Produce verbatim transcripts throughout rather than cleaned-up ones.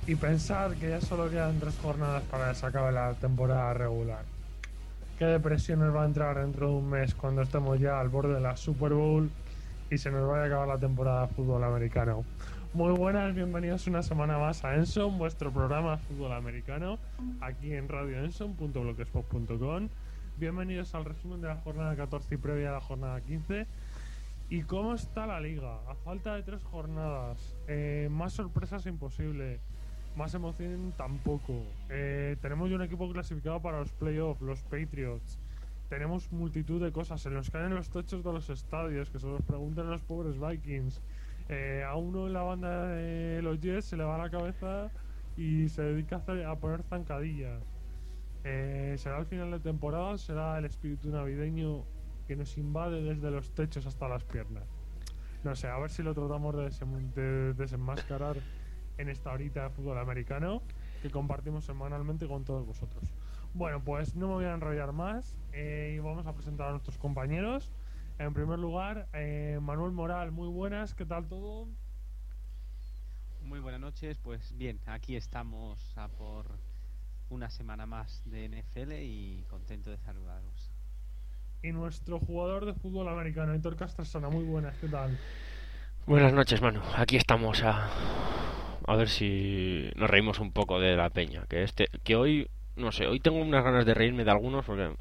Y pensar que ya solo quedan tres jornadas para que se acabe la temporada regular. ¿Qué depresión nos va a entrar dentro de un mes cuando estemos ya al borde de la Super Bowl y se nos vaya a acabar la temporada de fútbol americano? Muy buenas, bienvenidos una semana más a Enson, vuestro programa de fútbol americano, aquí en radio enson punto blogspot punto com. Bienvenidos al resumen de la jornada catorce y previa a la jornada quince. ¿Y cómo está la liga? A falta de tres jornadas, eh, más sorpresas imposible, más emoción tampoco. Eh, tenemos ya un equipo clasificado para los playoffs, los Patriots. Tenemos multitud de cosas, se nos caen los techos de los estadios, que se los pregunten los pobres Vikings. Eh, a uno en la banda de los Jets se le va la cabeza y se dedica a, hacer, a poner zancadillas. Eh, será el final de temporada, será el espíritu navideño que nos invade desde los techos hasta las piernas. No sé, a ver si lo tratamos de, desem- de desenmascarar en esta horita de fútbol americano que compartimos semanalmente con todos vosotros. Bueno, pues no me voy a enrollar más eh, y vamos a presentar a nuestros compañeros. En primer lugar, eh, Manuel Moral, muy buenas, ¿qué tal todo? Muy buenas noches, pues bien, aquí estamos a por una semana más de N F L y contento de saludaros. Y nuestro jugador de fútbol americano, Héctor Castrasana, muy buenas, ¿qué tal? Buenas noches, Manu. Aquí estamos a a ver si nos reímos un poco de la peña. Que este, que hoy, no sé, hoy tengo unas ganas de reírme de algunos porque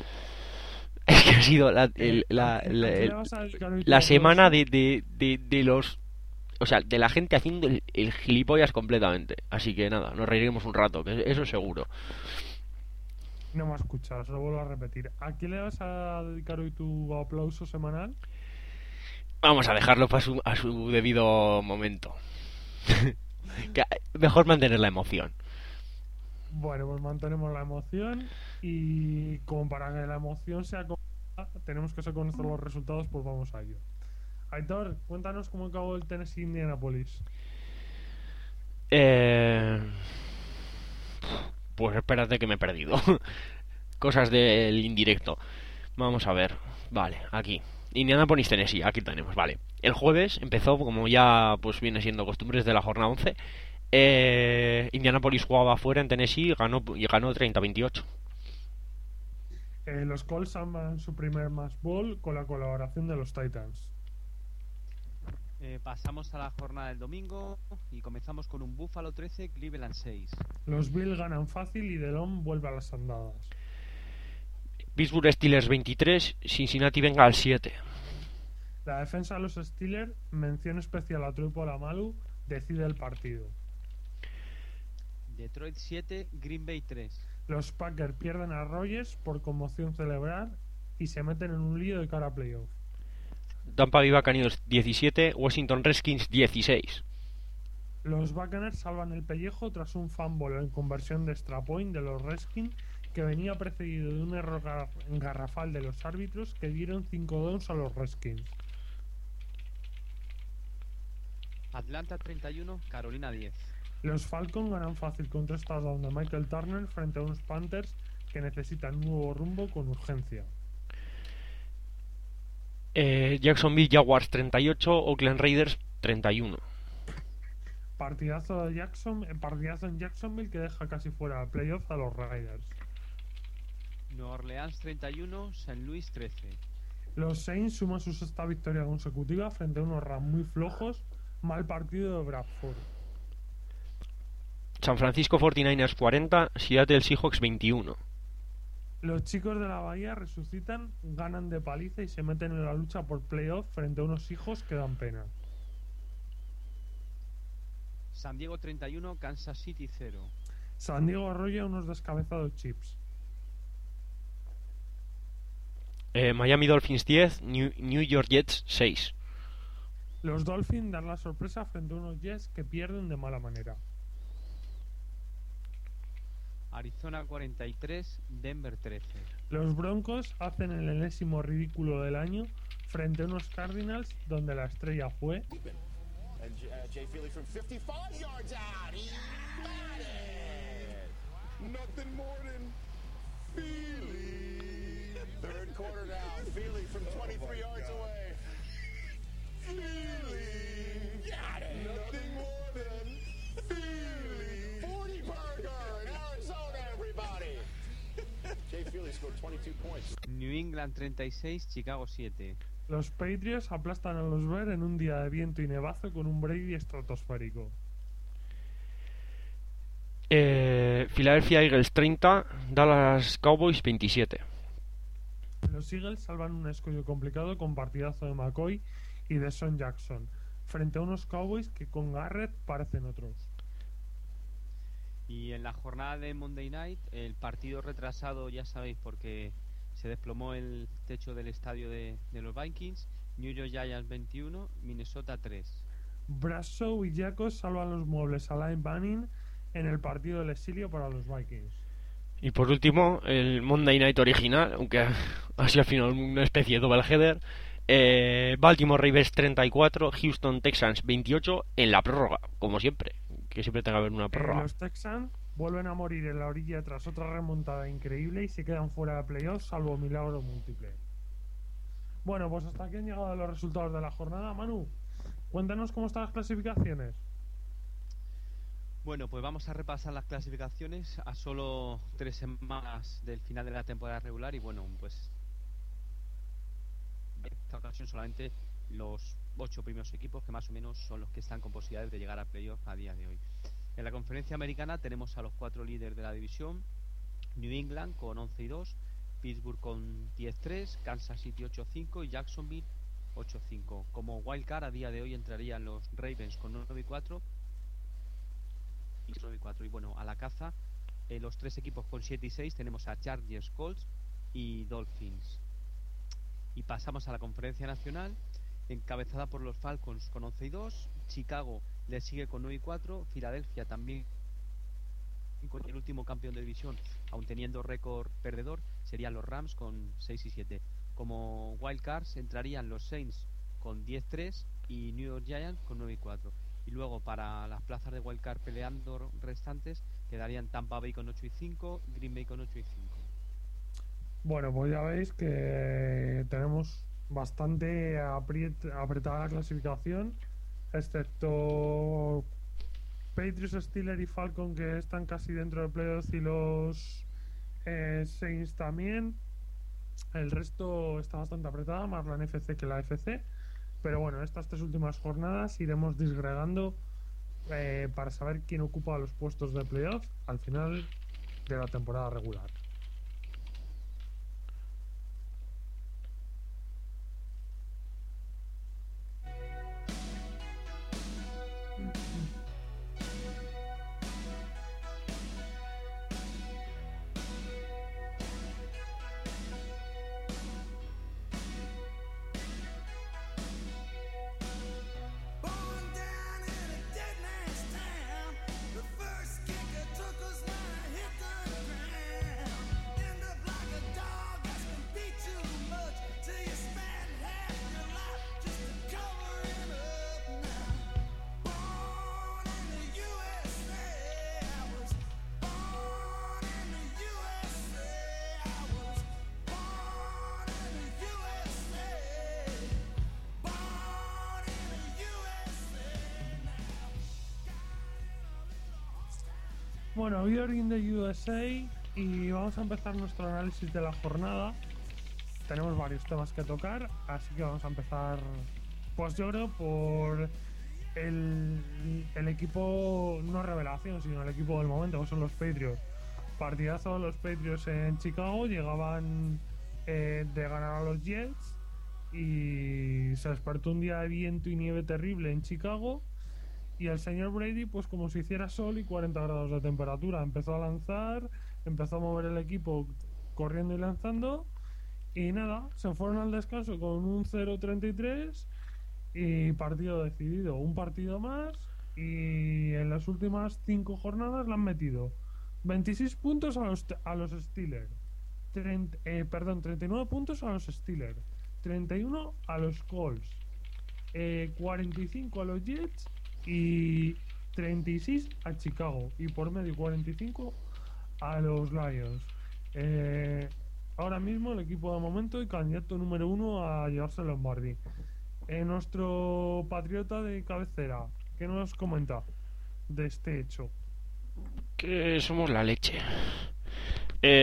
es que ha sido la, Eh, el- la, ¿a quién, la, a quién le el- vas a dedicar hoy tu la semana aplauso? de, de, de, de los, o sea, de la gente haciendo el, el gilipollas completamente. Así que nada, nos reiremos un rato, que eso seguro. No me ha escuchado, se lo vuelvo a repetir. ¿A quién le vas a dedicar hoy tu aplauso semanal? Vamos a dejarlo para su, a su debido momento. Que, mejor mantener la emoción. Bueno, pues mantenemos la emoción y como para que la emoción sea completa, tenemos que conocer los resultados, pues vamos a ello. Aitor, cuéntanos cómo acabó el Tennessee Indianapolis. Eh... Pues espérate que me he perdido. Cosas del indirecto. Vamos a ver. Vale, aquí. Indianapolis, Tennessee, aquí tenemos, vale. El jueves empezó, como ya pues viene siendo costumbres de la jornada once. Eh, Indianapolis jugaba afuera en Tennessee y ganó, y ganó treinta a veintiocho. Eh, los Colts arman su primer match ball con la colaboración de los Titans. Eh, pasamos a la jornada del domingo y comenzamos con un Buffalo trece, Cleveland seis. Los Bills ganan fácil y Delon vuelve a las andadas. Pittsburgh Steelers veintitrés, Cincinnati Bengals siete. La defensa de los Steelers, mención especial a Troy Polamalu, decide el partido. Detroit siete, Green Bay tres. Los Packers pierden a Rodgers por conmoción cerebral y se meten en un lío de cara a playoff. Tampa Bay Buccaneers diecisiete, Washington Redskins dieciséis. Los Buccaneers salvan el pellejo tras un fumble en conversión de extra point de los Redskins que venía precedido de un error garrafal de los árbitros que dieron cinco downs a los Redskins. Atlanta treinta y uno, Carolina diez. Los Falcons ganan fácil con tres touchdowns de Michael Turner frente a unos Panthers que necesitan nuevo rumbo con urgencia. Eh, Jacksonville Jaguars treinta y ocho, Oakland Raiders treinta y uno. Partidazo de Jackson, partidazo en Jacksonville que deja casi fuera de playoff a los Raiders. Nueva Orleans treinta y uno, Saint Louis trece. Los Saints suman su sexta victoria consecutiva frente a unos Rams muy flojos. Mal partido de Bradford. San Francisco cuarenta y nueve cuarenta, Seattle Seahawks veintiuno. Los chicos de la Bahía resucitan, ganan de paliza y se meten en la lucha por playoff frente a unos hijos que dan pena. San Diego treinta y uno, Kansas City cero. San Diego arrolla a unos descabezados Chiefs. Eh, Miami Dolphins diez, New, New York Jets seis. Los Dolphins dan la sorpresa frente a unos Jets que pierden de mala manera. Arizona cuarenta y tres, Denver trece. Los Broncos hacen el enésimo ridículo del año frente a unos Cardinals donde la estrella fue And uh, Jay Feely from fifty-five yards out. He got it. Nothing more than Feely. Third quarter now. Feely from twenty-three yards away. Feely. Got it. Nothing more than Feely. twenty-two points. New England treinta y seis, Chicago siete. Los Patriots aplastan a los Bears en un día de viento y nevazo con un Brady estratosférico. Eh, Philadelphia Eagles treinta, Dallas Cowboys veintisiete. Los Eagles salvan un escollo complicado con partidazo de McCoy y de Son Jackson, frente a unos Cowboys que con Garrett parecen otros. Y en la jornada de Monday Night, el partido retrasado, ya sabéis, porque se desplomó el techo del estadio de, de los Vikings. New York Giants veintiuno, Minnesota tres. Bradshaw y Jacobs salvan los muebles a Line Banning en el partido del exilio para los Vikings. Y por último, el Monday Night original, aunque ha sido al final una especie de double header. Eh, Baltimore Ravens treinta y cuatro, Houston Texans veintiocho en la prórroga, como siempre, que siempre tenga que haber una Eh, prórroga. los Texans vuelven a morir en la orilla tras otra remontada increíble y se quedan fuera de playoffs salvo milagro múltiple. Bueno, pues hasta aquí han llegado los resultados de la jornada. Manu, cuéntanos cómo están las clasificaciones. Bueno, pues vamos a repasar las clasificaciones a solo tres semanas del final de la temporada regular y bueno, pues en esta ocasión solamente los ocho primeros equipos que más o menos son los que están con posibilidades de llegar a playoff a día de hoy. En la conferencia americana tenemos a los cuatro líderes de la división: New England con once y dos, Pittsburgh con diez tres, Kansas City ocho cinco y Jacksonville ocho cinco. Como wildcard a día de hoy entrarían los Ravens con nueve y cuatro y nueve y cuatro. Y bueno, a la caza eh, los tres equipos con siete y seis tenemos a Chargers, Colts y Dolphins. Y pasamos a la conferencia nacional, encabezada por los Falcons con once y dos, Chicago le sigue con nueve y cuatro, Filadelfia también con el último campeón de división, aun teniendo récord perdedor, serían los Rams con seis y siete. Como wildcards entrarían los Saints con diez tres y New York Giants con nueve y cuatro. Y luego para las plazas de wildcard peleando restantes quedarían Tampa Bay con ocho y cinco, Green Bay con ocho y cinco. Bueno, pues ya veis que tenemos bastante apriet- apretada la clasificación, excepto Patriots, Steelers y Falcon, que están casi dentro del playoff, y los eh, Saints también. El resto está bastante apretada, más la N F C que la F C. Pero bueno, estas tres últimas jornadas iremos disgregando eh, para saber quién ocupa los puestos de playoff al final de la temporada regular. Bueno, we are in the U S A y vamos a empezar nuestro análisis de la jornada. Tenemos varios temas que tocar, así que vamos a empezar, pues yo creo, por el, el equipo, no revelación, sino el equipo del momento, que son los Patriots. Partidazo los Patriots en Chicago, llegaban eh, de ganar a los Jets y se despertó un día de viento y nieve terrible en Chicago. Y el señor Brady, pues como si hiciera sol y cuarenta grados de temperatura, empezó a lanzar, empezó a mover el equipo corriendo y lanzando, y nada, se fueron al descanso con un cero treinta y tres y partido decidido, un partido más, y en las últimas cinco jornadas le han metido veintiséis puntos a los, a los Steelers, treinta, eh, perdón, treinta y nueve puntos a los Steelers, treinta y uno a los Colts, eh, cuarenta y cinco a los Jets y treinta y seis a Chicago, y por medio cuarenta y cinco a los Lions. Eh, ahora mismo el equipo de momento y candidato número uno a llevarse el Lombardi. Eh, nuestro patriota de cabecera, ¿qué nos comenta de este hecho? Que somos la leche. Eh,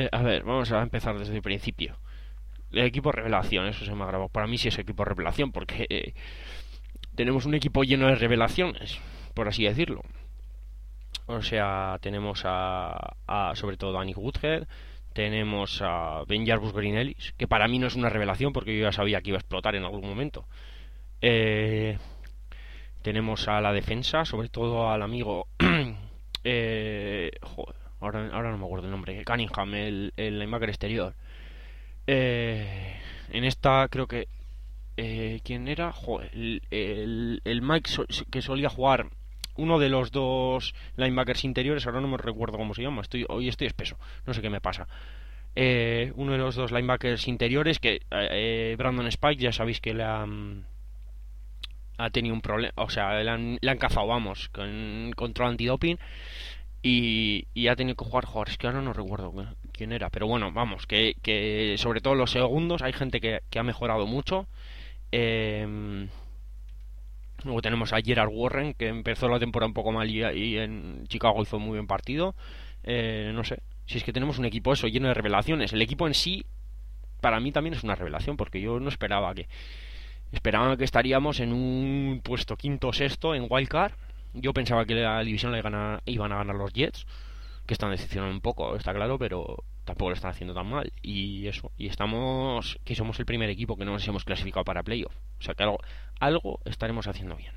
Eh, a ver, vamos a empezar desde el principio. El equipo revelación, eso se me ha grabado. Para mí sí es equipo revelación, porque eh, tenemos un equipo lleno de revelaciones, por así decirlo. O sea, tenemos a, a sobre todo a Danny Woodhead, tenemos a Ben Jarvis Green Ellis, que para mí no es una revelación porque yo ya sabía que iba a explotar en algún momento. Eh, tenemos a la defensa, sobre todo al amigo... eh, joder, ahora, ahora no me acuerdo el nombre. Cunningham, el, el linebacker exterior. Eh, en esta creo que... Eh, ¿Quién era? Joder, el, el, el Mike so, que solía jugar... Uno de los dos linebackers interiores, ahora no me recuerdo cómo se llama, estoy, hoy estoy espeso, no sé qué me pasa. Eh, uno de los dos linebackers interiores, que eh, Brandon Spike, ya sabéis que le ha, ha tenido un problema, o sea, le han, le han cazado, vamos, con control antidoping y, y ha tenido que jugar jugadores que ahora no recuerdo quién era, pero bueno, vamos, que, que sobre todo los segundos hay gente que, que ha mejorado mucho. Eh, Luego tenemos a Gerard Warren, que empezó la temporada un poco mal y, y en Chicago hizo muy buen partido. Eh, no sé, si es que tenemos un equipo eso lleno de revelaciones. El equipo en sí, para mí también es una revelación, porque yo no esperaba que... Esperaba que estaríamos en un puesto quinto o sexto en Wildcard. Yo pensaba que la división la iban a, iban a ganar los Jets, que están decepcionando un poco, está claro, pero tampoco lo están haciendo tan mal. Y eso, y estamos, que somos el primer equipo que no nos hemos clasificado para playoff. O sea que algo, algo estaremos haciendo bien.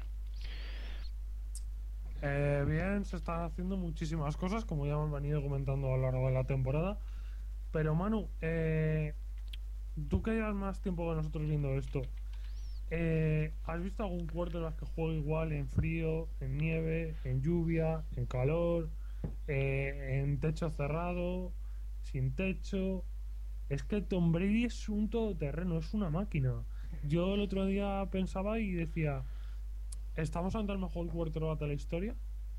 Eh, bien, se están haciendo muchísimas cosas, como ya hemos venido comentando a lo largo de la temporada. Pero Manu, eh, tú que llevas más tiempo que nosotros viendo esto, eh, ¿has visto algún quarterback que juegue igual en frío, en nieve, en lluvia, en calor, eh, en techo cerrado, sin techo? Es que Tom Brady es un todoterreno, es una máquina. Yo el otro día pensaba y decía, ¿estamos ante el mejor quarterback de la historia?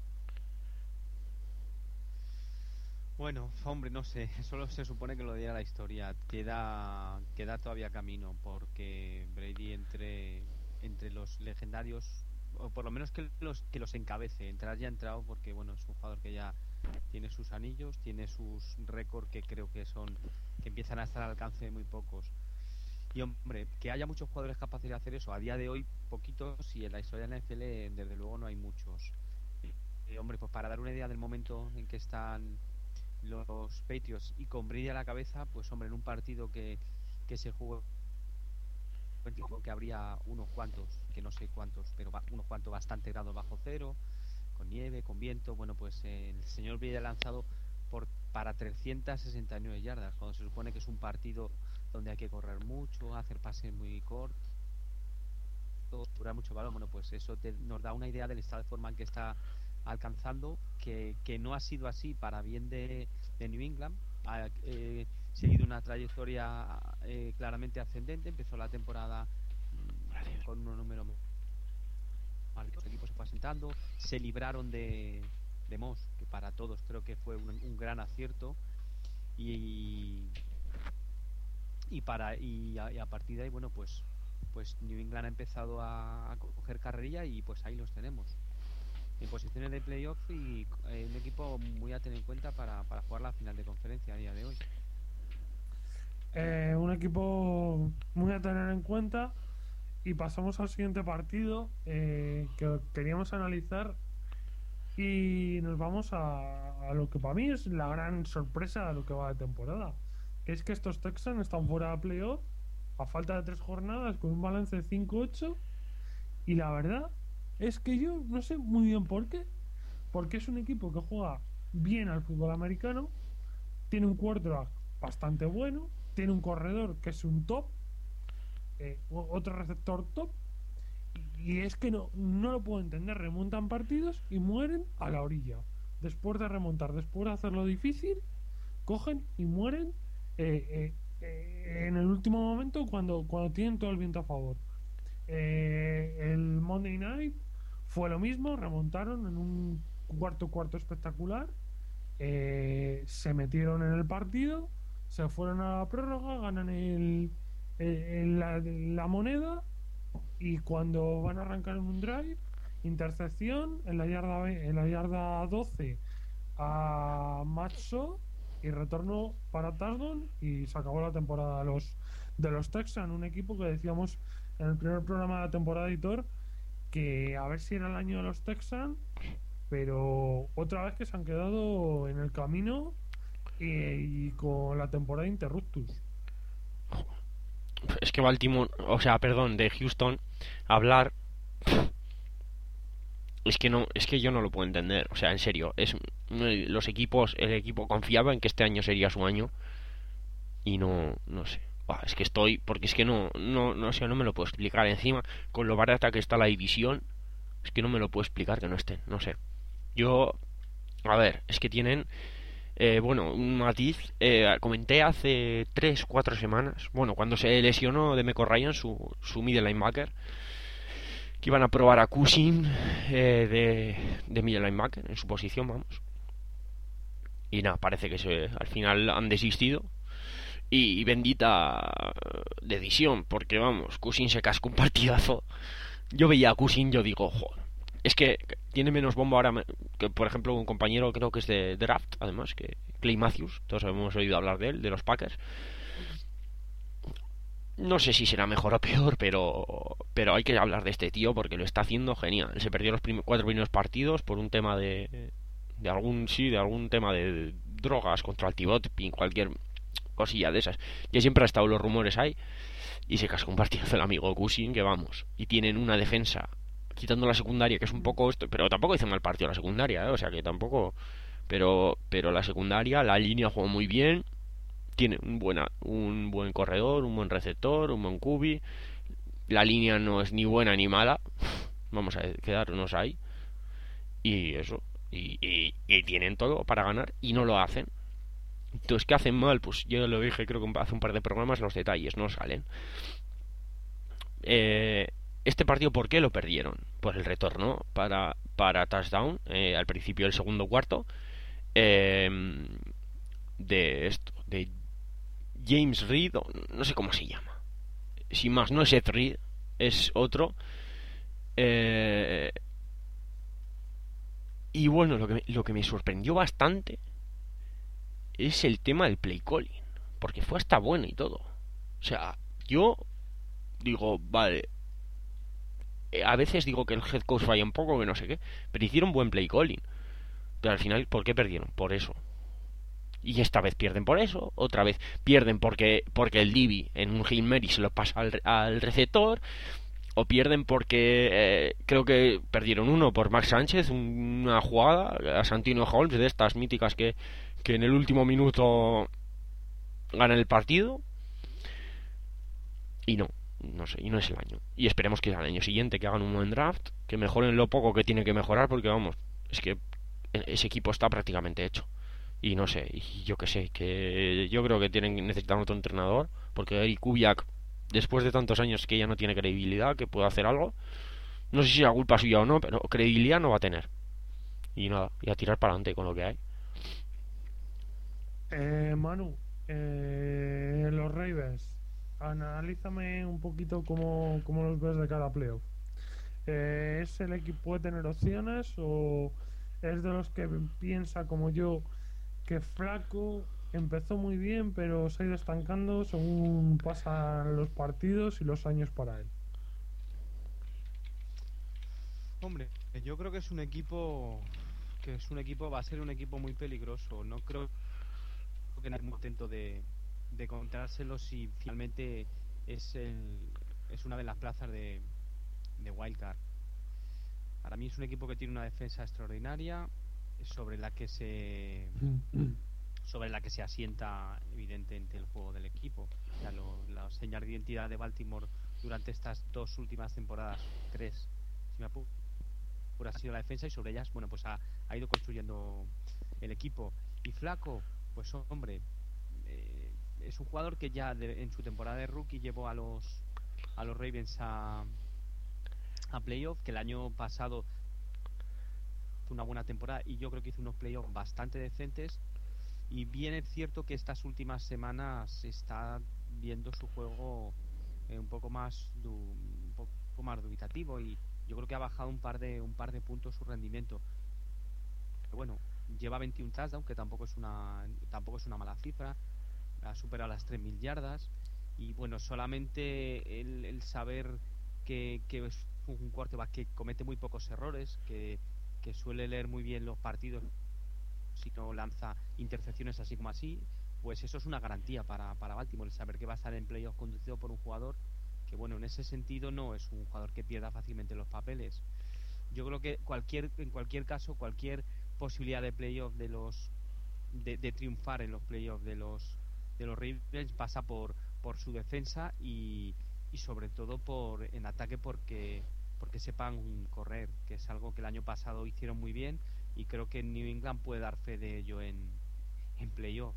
Bueno, hombre, no sé, solo se supone que lo diga la historia. Queda queda todavía camino, porque Brady entre entre los legendarios, o por lo menos que los que los encabece. Entrar ya ha entrado, porque bueno, es un jugador que ya tiene sus anillos, tiene sus récords que creo que son que empiezan a estar al alcance de muy pocos. Y hombre, que haya muchos jugadores capaces de hacer eso, a día de hoy poquitos, y en la historia de la N F L desde luego no hay muchos. Y hombre, pues para dar una idea del momento en que están los Patriots y con Brady a la cabeza, pues hombre, en un partido que, que se jugó, que habría unos cuantos, que no sé cuántos, pero va, unos cuantos bastante grados bajo cero, con nieve, con viento, bueno, pues eh, el señor Brady ha lanzado por para trescientas sesenta y nueve yardas, cuando se supone que es un partido donde hay que correr mucho, hacer pases muy cortos, durar mucho balón. Bueno, pues eso te, nos da una idea del estado de forma en que está alcanzando, que, que no ha sido así para bien de, de New England. Ha eh, seguido una trayectoria eh, claramente ascendente. Empezó la temporada mmm, con un número mal, los equipos se fue asentando, se libraron de, de Moss, que para todos creo que fue un, un gran acierto, y y para y a, y a partir de ahí, bueno, pues pues New England ha empezado a, a coger carrerilla, y pues ahí los tenemos en posiciones de playoff, y eh, un equipo muy a tener en cuenta para, para jugar la final de conferencia a día de hoy. Eh, un equipo muy a tener en cuenta. Y pasamos al siguiente partido, eh, que queríamos analizar, y nos vamos a, a lo que para mí es la gran sorpresa de lo que va de temporada, que es que estos Texans están fuera de playoff a falta de tres jornadas con un balance de cinco ocho, y la verdad es que yo no sé muy bien por qué, porque es un equipo que juega bien al fútbol americano, tiene un quarterback bastante bueno, tiene un corredor que es un top, eh, otro receptor top, y es que no, no lo puedo entender. Remontan partidos y mueren a la orilla. Después de remontar, después de hacerlo difícil, cogen y mueren eh, eh, eh, en el último momento, cuando, cuando tienen todo el viento a favor. Eh, el Monday Night fue lo mismo, remontaron en un cuarto cuarto espectacular, eh, se metieron en el partido, se fueron a la prórroga, ganan el, el, la, la moneda, y cuando van a arrancar en un drive, intercepción en la yarda en la yarda doce a Macho, y retornó para touchdown y se acabó la temporada de los, de los Texans, un equipo que decíamos en el primer programa de la temporada, editor, que a ver si era el año de los Texans, pero otra vez que se han quedado en el camino y, y con la temporada interruptus. Es que Baltimore, o sea, perdón, de Houston, hablar, es que no, es que yo no lo puedo entender. O sea, en serio, es los equipos, el equipo confiaba en que este año sería su año y no, no sé. Buah, es que estoy, porque es que no, no, no sé, no me lo puedo explicar. Encima, con lo barata que está la división, es que no me lo puedo explicar que no estén, no sé. Yo, a ver, es que tienen, eh, bueno, un matiz. Eh, comenté hace tres cuatro semanas, bueno, cuando se lesionó Demeco Ryan, su, su middle linebacker, que iban a probar a Cushing eh, de, de middle linebacker en su posición, vamos. Y nada, parece que se, al final han desistido. Y, y bendita decisión, porque vamos, Cushing se cascó un partidazo. Yo veía a Cushing, yo digo, joder, es que tiene menos bombo ahora que, por ejemplo, un compañero, creo que es de draft, además, que Clay Matthews, todos hemos oído hablar de él, de los Packers. No sé si será mejor o peor, pero pero hay que hablar de este tío porque lo está haciendo genial. Se perdió los prim cuatro primeros partidos por un tema de de algún sí, de algún tema de drogas, contra el T-Bot, cualquier cosilla de esas. Ya siempre ha estado los rumores ahí y se cascó un partidazo el amigo Cushing, que vamos, y tienen una defensa quitando la secundaria que es un poco esto, pero tampoco hizo mal partido la secundaria, ¿eh? O sea que tampoco, pero pero la secundaria, la línea jugó muy bien. Tiene un, buena, un buen corredor, un buen receptor, un buen cubi. La línea no es ni buena ni mala. Vamos a quedarnos ahí. Y eso. Y, y, y tienen todo para ganar y no lo hacen. Entonces, ¿qué hacen mal? Pues yo lo dije, creo que hace un par de programas, los detalles no salen. Eh, este partido, ¿por qué lo perdieron? Pues el retorno para, para touchdown eh, al principio del segundo cuarto. Eh, de esto, de James Reed, no sé cómo se llama. Sin más, no es Ed Reed, es otro. Eh, y bueno, lo que, me, lo que me sorprendió bastante es el tema del play calling, porque fue hasta bueno y todo. O sea, yo digo, vale, eh, a veces digo que el head coach falla un poco, que no sé qué, pero hicieron buen play calling. Pero al final, ¿por qué perdieron? Por eso. Y esta vez pierden por eso, otra vez pierden porque porque el Divi en un Hail Mary se lo pasa al, al receptor, o pierden porque eh, creo que perdieron uno por Max Sánchez, una jugada a Santino Holmes de estas míticas que, que en el último minuto ganan el partido. Y no, no sé, y no es el año. Y esperemos que al año siguiente que hagan un buen draft, que mejoren lo poco que tiene que mejorar, porque vamos, es que ese equipo está prácticamente hecho. Y no sé, y yo que sé, que yo creo que tienen necesitan otro entrenador, porque el Kubiak, después de tantos años que ya no tiene credibilidad, que puede hacer algo, no sé si la culpa suya o no, pero credibilidad no va a tener. Y nada, y a tirar para adelante con lo que hay. Eh, Manu, eh, los Ravens, analízame un poquito cómo, cómo los ves de cada playoff. Eh, ¿Es el equipo puede tener opciones o es de los que piensa como yo que Flaco empezó muy bien pero se ha ido estancando según pasan los partidos y los años para él? Hombre, yo creo que es un equipo que es un equipo va a ser un equipo muy peligroso. No creo que nadie muy contento de, de encontrárselo si finalmente es el es una de las plazas de, de Wildcard. Para mí es un equipo que tiene una defensa extraordinaria sobre la que se sobre la que se asienta evidentemente el juego del equipo. O sea, lo, la señal de identidad de Baltimore durante estas dos últimas temporadas, tres, si me apuro, ha sido la defensa, y sobre ellas, bueno, pues ha, ha ido construyendo el equipo. Y Flaco, pues hombre, eh, es un jugador que ya de, en su temporada de rookie llevó a los a los Ravens a a playoff, que el año pasado fue una buena temporada y yo creo que hizo unos playoffs bastante decentes. Y bien es cierto que estas últimas semanas se está viendo su juego eh, un poco más du, un poco más dubitativo, y yo creo que ha bajado un par de un par de puntos su rendimiento. Pero bueno, lleva veintiún touchdowns, que tampoco es una tampoco es una mala cifra, ha superado las tres mil yardas. Y bueno, solamente el, el saber que, que es un quarterback que comete muy pocos errores, que, que suele leer muy bien los partidos, si no lanza intercepciones así como así, pues eso es una garantía para, para Baltimore, el saber que va a estar en playoff conducido por un jugador que, bueno, en ese sentido no es un jugador que pierda fácilmente los papeles. Yo creo que cualquier en cualquier caso, cualquier posibilidad de playoff de los de, de triunfar en los playoffs de los de los Ravens pasa por por su defensa y, y sobre todo por en ataque, porque porque sepan correr, que es algo que el año pasado hicieron muy bien, y creo que New England puede dar fe de ello en, en playoff.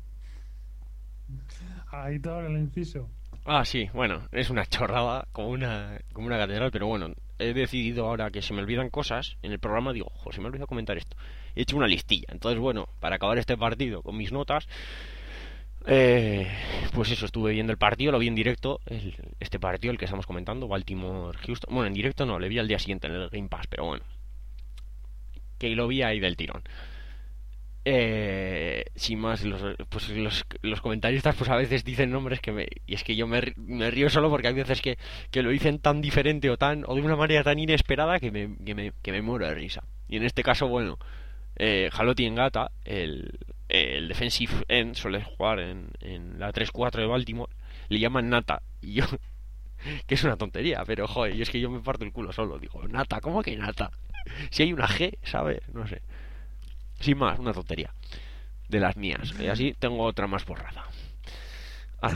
Ahí todo el inciso. Ah, sí, bueno, es una chorrada como una, como una catedral, pero bueno, he decidido ahora que se me olvidan cosas en el programa, digo, jo, se me olvidó comentar esto. He hecho una listilla, entonces bueno, para acabar este partido con mis notas, eh, pues eso, estuve viendo el partido, lo vi en directo, el, este partido, el que estamos comentando, Baltimore-Houston, bueno, en directo no, le vi al día siguiente en el Game Pass, pero bueno, que lo vi ahí del tirón. Eh, sin más, los, pues los, los comentaristas pues a veces dicen nombres que me... Y es que yo me, ri- me río solo porque hay veces que, que lo dicen tan diferente o tan o de una manera tan inesperada que me, que me, que me muero de risa. Y en este caso, bueno, eh, Haloti Ngata, el, el defensive end, suele jugar en, en la tres cuatro de Baltimore, le llaman Nata. Y yo, que es una tontería, pero joder, y es que yo me parto el culo solo. Digo, Nata, ¿cómo que Nata? Si hay una G, ¿sabes? No sé. Sin más, una tontería de las mías. Y así tengo otra más borrada. Ah,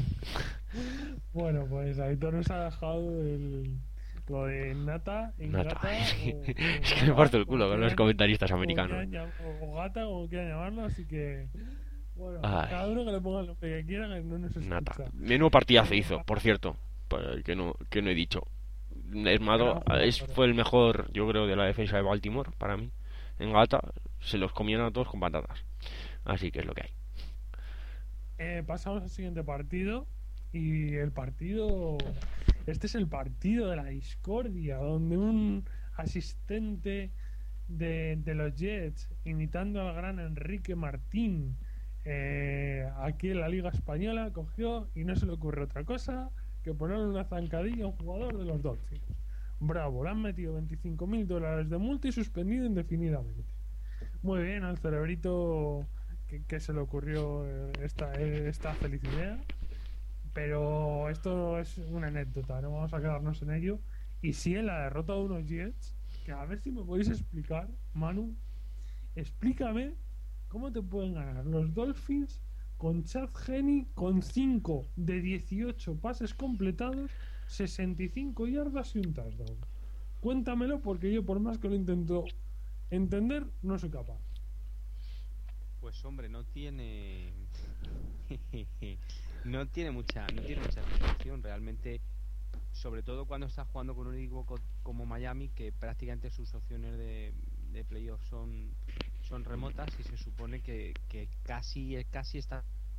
Bueno, pues Aitor nos ha dejado el, lo de Nata, Nata. Ingata, o, o Es que me Gata, parto el como culo con los quieran- comentaristas como americanos. quieran llam- o, o Gata, como quieran llamarlo, así que bueno, Ay. cada uno que le ponga lo que quiera, que no nos escucha. Nata. Menudo partidazo hizo, por cierto. pa- Que no, que no he dicho. Es malo, Gran es, jugador. fue el mejor, yo creo, de la defensa de Baltimore para mí. En Gata se los comieron a todos con patatas. Así que es lo que hay. Eh, pasamos al siguiente partido. Y el partido. Este es el partido de la discordia, donde un asistente de, de los Jets, imitando al gran Enrique Martín, eh, aquí en la Liga Española, cogió y no se le ocurre otra cosa que ponerle una zancadilla a un jugador de los Dolphins. Bravo, le han metido veinticinco mil dólares de multa y suspendido indefinidamente. Muy bien, al cerebrito que, que se le ocurrió eh, esta, eh, esta feliz idea. Pero esto es una anécdota, no vamos a quedarnos en ello. Y sí, en la derrota de unos Jets, que a ver si me podéis explicar, Manu, explícame cómo te pueden ganar los Dolphins con Chad Henne con cinco de dieciocho pases completados, sesenta y cinco yardas y un touchdown. Cuéntamelo, porque yo, por más que lo intento entender, no soy capaz. Pues hombre, no tiene no tiene mucha no tiene mucha explicación realmente, sobre todo cuando estás jugando con un equipo co- como Miami, que prácticamente sus opciones de, de playoff son son remotas, y se supone que, que casi casi está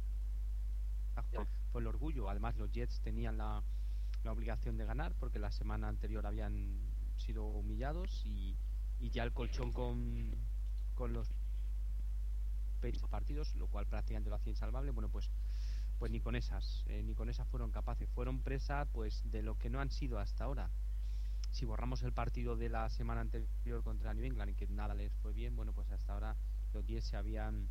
por el orgullo. Además, los Jets tenían la, la obligación de ganar, porque la semana anterior habían sido humillados, y, y ya el colchón con, con los partidos, lo cual prácticamente lo hacía insalvable. Bueno, pues pues ni con esas eh, ni con esas fueron capaces, fueron presa pues de lo que no han sido hasta ahora. Si borramos el partido de la semana anterior contra New England, y que nada les fue bien, bueno, pues hasta ahora los diez se habían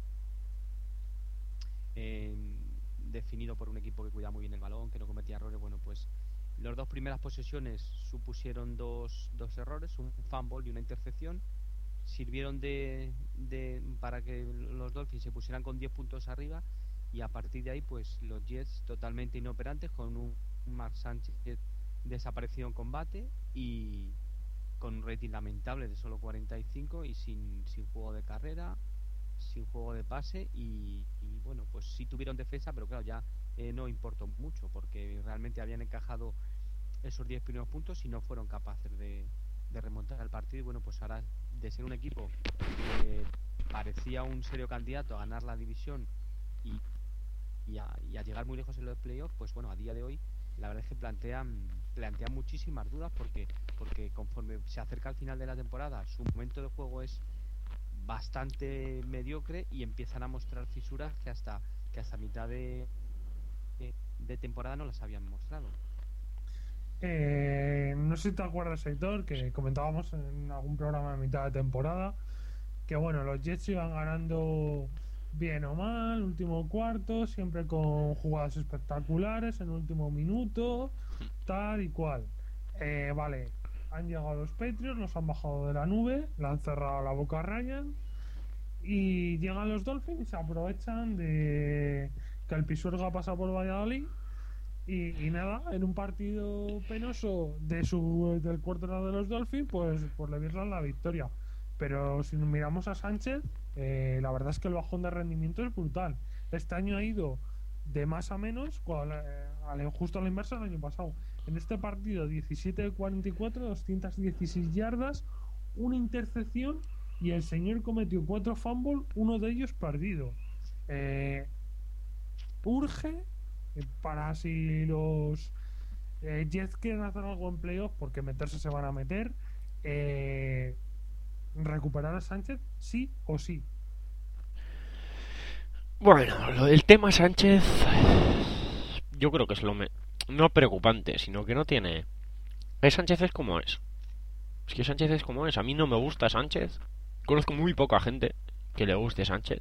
eh, definido por un equipo que cuidaba muy bien el balón, que no cometía errores. Bueno, pues las dos primeras posesiones supusieron dos, dos errores, un fumble y una intercepción. Sirvieron de, de para que los Dolphins se pusieran con diez puntos arriba, y a partir de ahí pues los Jets totalmente inoperantes, con un, un Mark Sánchez desaparecido en combate y con un rating lamentable de solo cuarenta y cinco, y sin, sin juego de carrera, sin juego de pase, y, y bueno, pues sí tuvieron defensa, pero claro, ya eh, no importó mucho, porque realmente habían encajado esos diez primeros puntos y no fueron capaces de, de remontar el partido. Y bueno, pues ahora, de ser un equipo que parecía un serio candidato a ganar la división y, y, a, y a llegar muy lejos en los playoffs, pues bueno, a día de hoy la verdad es que plantean plantean muchísimas dudas, porque porque conforme se acerca al final de la temporada, su momento de juego es bastante mediocre y empiezan a mostrar fisuras que hasta que hasta mitad de, de, de temporada no las habían mostrado. Eh, no sé si te acuerdas, Héctor, que comentábamos en algún programa de mitad de temporada que bueno, los Jets iban ganando bien o mal, último cuarto, siempre con jugadas espectaculares en último minuto, tal y cual. Eh, vale, han llegado los Patriots, los han bajado de la nube, le han cerrado la boca a Ryan y llegan los Dolphins y se aprovechan de que el Pisuerga pasa por Valladolid y, y nada, en un partido penoso de su del cuarto de los Dolphins, pues, pues le vieron la victoria. Pero si nos miramos a Sánchez, eh, la verdad es que el bajón de rendimiento es brutal. Este año ha ido de más a menos, cual, eh, al- justo a la inversa del año pasado. En este partido, diecisiete de cuarenta y cuatro, doscientas dieciséis yardas, una intercepción y el señor cometió cuatro fumbles, uno de ellos perdido. Eh, urge eh, para si los eh, Jets quieren hacer algo en playoff, porque meterse se van a meter, eh, recuperar a Sánchez sí o sí. Bueno, lo del tema Sánchez, yo creo que es lo me... no preocupante, sino que no tiene... Es Sánchez es como es. Es que Sánchez es como es. A mí no me gusta Sánchez. Conozco muy poca gente que le guste Sánchez.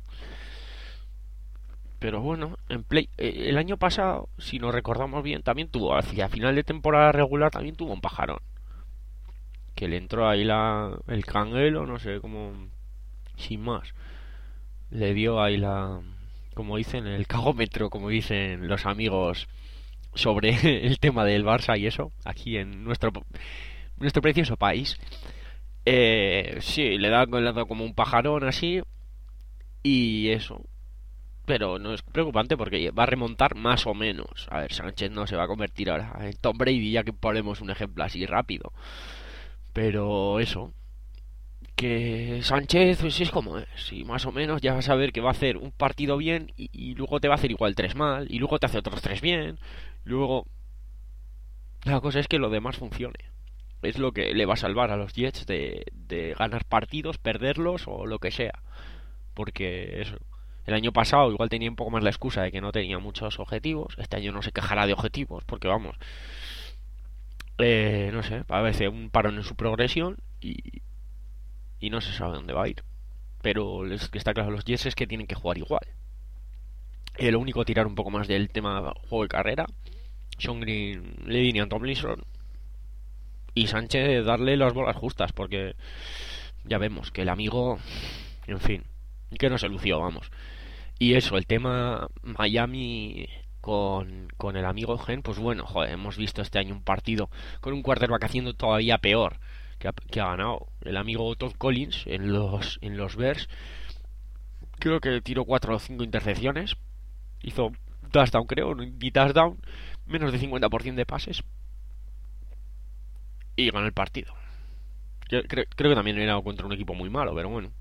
Pero bueno, en play... eh, el año pasado, si nos recordamos bien, también tuvo, hacia final de temporada regular, también tuvo un pajarón. Que le entró ahí la... el canguelo, no sé, como... sin más. Le dio ahí la... como dicen, el cagómetro, como dicen los amigos sobre el tema del Barça y eso, aquí en nuestro nuestro precioso país. Eh, sí, le da, le ha dado como un pajarón así y eso. Pero no es preocupante porque va a remontar más o menos. A ver, Sánchez no se va a convertir ahora en Tom Brady, ya que ponemos un ejemplo así rápido. Pero eso, que Sánchez pues es como es, y más o menos ya vas a ver que va a hacer un partido bien y, y luego te va a hacer igual tres mal, y luego te hace otros tres bien, luego la cosa es que lo demás funcione. Es lo que le va a salvar a los Jets de, de ganar partidos, perderlos o lo que sea. Porque eso, el año pasado igual tenía un poco más la excusa de que no tenía muchos objetivos. Este año no se quejará de objetivos, porque vamos, eh, no sé, parece un parón en su progresión y, y no se sabe dónde va a ir. Pero es que está claro, los Jets es que tienen que jugar igual. Eh, lo único, tirar un poco más del tema juego de carrera. Sean Green, Levin y Anton Tomlinson. Y Sánchez darle las bolas justas, porque ya vemos que el amigo, en fin, que no se lució, vamos. Y eso, el tema Miami con, con el amigo Gen, pues bueno, joder, hemos visto este año un partido con un quarterback haciendo todavía peor que ha, que ha ganado el amigo Todd Collins en los, en los Bears. Creo que tiró cuatro o cinco intercepciones, hizo touchdown, creo, ni touchdown, menos de cincuenta por ciento de pases y ganó el partido. Yo creo, creo que también era contra un equipo muy malo, pero bueno,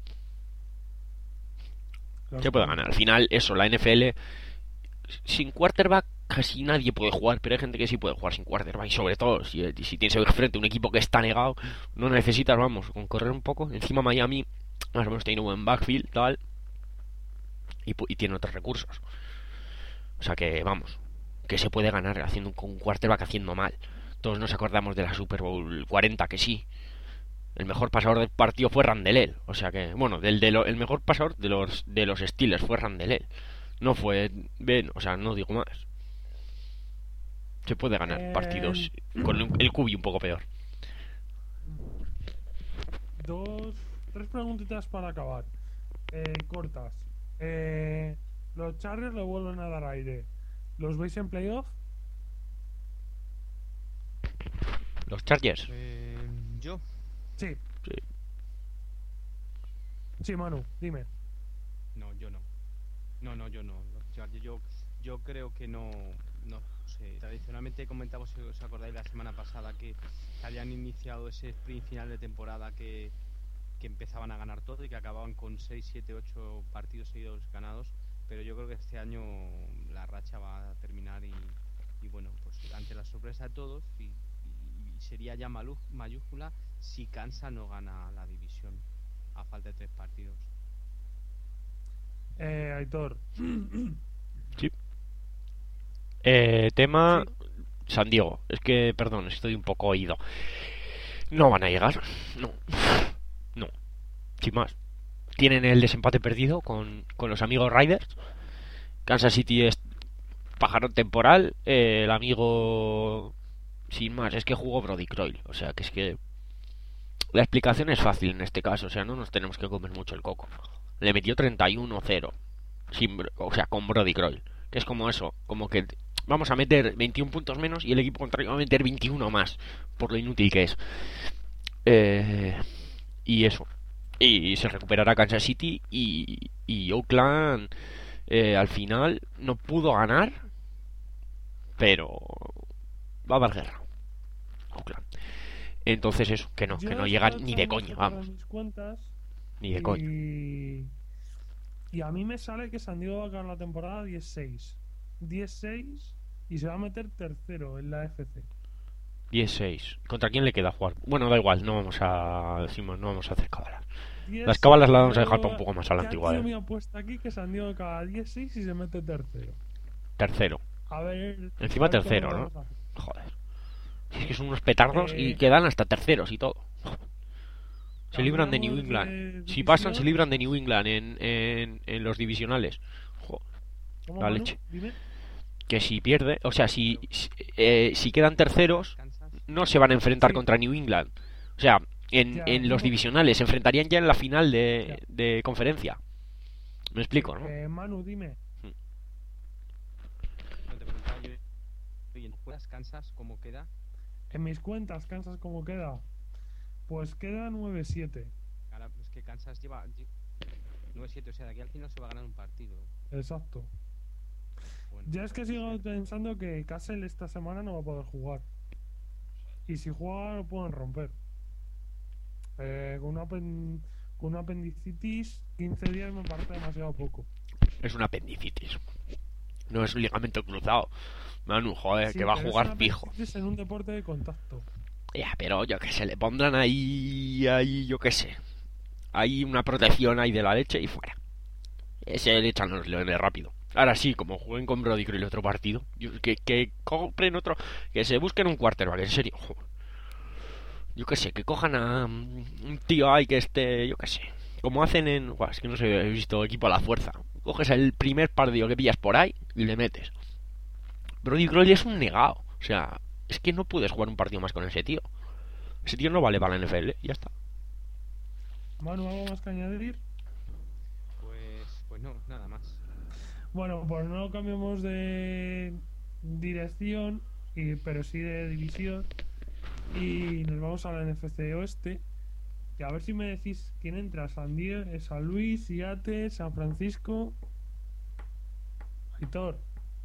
Los se puede ganar. Al final, eso, la N F L sin quarterback casi nadie puede jugar, pero hay gente que sí puede jugar sin quarterback. Y sobre todo, si, si tienes enfrente un equipo que está negado, no necesitas, vamos, con correr un poco. Encima Miami, más o menos tiene un buen backfield, tal, y, y tiene otros recursos. O sea que, vamos, que se puede ganar haciendo con un quarterback haciendo mal. Todos nos acordamos de la Super Bowl cuarenta, que sí. El mejor pasador del partido fue Randelel. O sea que, bueno, del de lo, el mejor pasador de los de los Steelers fue Randelel. No fue Ben, o sea, no digo más. Se puede ganar Eh, partidos con el cubi un poco peor. Dos, tres preguntitas para acabar. Eh, cortas. Eh, los Chargers le vuelven a dar aire. ¿Los veis en playoff? Los Chargers. Eh, yo, Sí, Sí. sí, Manu, dime. no, yo no. No, no, yo no. Los Chargers, yo, yo creo que no, no sé. Tradicionalmente comentamos, si os acordáis, la semana pasada que habían iniciado ese sprint final de temporada que, que empezaban a ganar todo y que acababan con seis, siete, ocho partidos seguidos ganados. Pero yo creo que este año la racha va a terminar y, y bueno, pues ante la sorpresa de todos y, y- y sería ya malu- mayúscula si Kansas no gana la división a falta de tres partidos. Eh, Aitor. Sí. Eh, tema San Diego. Es que, perdón, estoy un poco oído. No van a llegar. No. No. Sin más. Tienen el desempate perdido con, con los amigos Riders. Kansas City es pajarón temporal. Eh, el amigo... Sin más, es que jugó Brody Croyle. O sea, que es que... La explicación es fácil en este caso. O sea, no nos tenemos que comer mucho el coco. Le metió treinta y uno cero. Sin, o sea, con Brody Croyle. Que es como eso. Como que vamos a meter veintiún puntos menos y el equipo contrario va a meter veintiuno más. Por lo inútil que es. Eh, y eso. Y se recuperará Kansas City. Y, y Oakland... Eh, al final no pudo ganar. Pero... Va a haber guerra. Oakland. Entonces eso, que no, Yo que no he llegan estado ni de echando coña, para vamos. mis cuentas Ni de y... coña. Y a mí me sale que San Diego va a acabar la temporada diez seis. diez seis y se va a meter tercero en la F C. diez seis. ¿Contra quién le queda jugar? Bueno, da igual, no vamos a decimos, no vamos a hacer cábalas. Las cábalas las vamos a dejar para un poco más adelante igual. Yo mi apuesta aquí que San Diego acaba diez seis y se mete tercero. Tercero. A ver. Encima a ver tercero, cómo ¿no? lo vamos a hacer. Joder. Es que son unos petardos Eh, y quedan hasta terceros y todo. Se libran de New Cambiamos England. de Si pasan, se división. libran de New England en, en, en los divisionales. Jo, ¿Cómo, la Manu? leche. Dime. que si pierde, o sea, si, si, eh, si quedan terceros, Kansas. no se van a enfrentar Sí. contra New England. O sea, en, Ya, en los no. divisionales se enfrentarían ya en la final de, Ya. de conferencia. Me explico, ¿no? Eh, Manu, dime. No te preguntaba yo. Oye, ¿en juegas Kansas cómo queda? En mis cuentas, Kansas, ¿cómo queda? Pues queda nueve siete. Ahora, es que Kansas lleva lle- nueve siete, o sea, de aquí al final se va a ganar un partido. Exacto. Bueno, Ya es que puede sigo ser. pensando que Castle esta semana no va a poder jugar. Y si juega, lo pueden romper. Eh, con, una apen- con una apendicitis, quince días me parece demasiado poco. Es una apendicitis. No es un ligamento cruzado. Manu, joder, Sí, que va a pero es jugar una fijo. apendicitis en un deporte de contacto. Ya, pero yo que sé, le pondrán ahí, ahí, yo que sé. Hay una protección ahí de la leche y fuera. Ese le echan los leones rápido. Ahora sí, como jueguen con Brody Croyle otro partido, yo- que, que compren otro, que se busquen un quarterback, en serio. Joder. Yo que sé, que cojan a mm, un tío ahí que esté, yo que sé, como hacen en, buah, es que no sé, he visto Equipo a la Fuerza. Coges el primer partido que pillas por ahí y le metes. Brody Croyle es un negado, o sea, es que no puedes jugar un partido más con ese tío. Ese tío no vale para la N F L, ya está. Manu, ¿algo más que añadir? Pues, pues no, nada más. Bueno, pues no cambiamos de dirección, y, pero sí de división. Y nos vamos a la N F C Oeste. Y a ver si me decís quién entra. San Diego, eh, San Luis, Seattle, San Francisco. Aitor.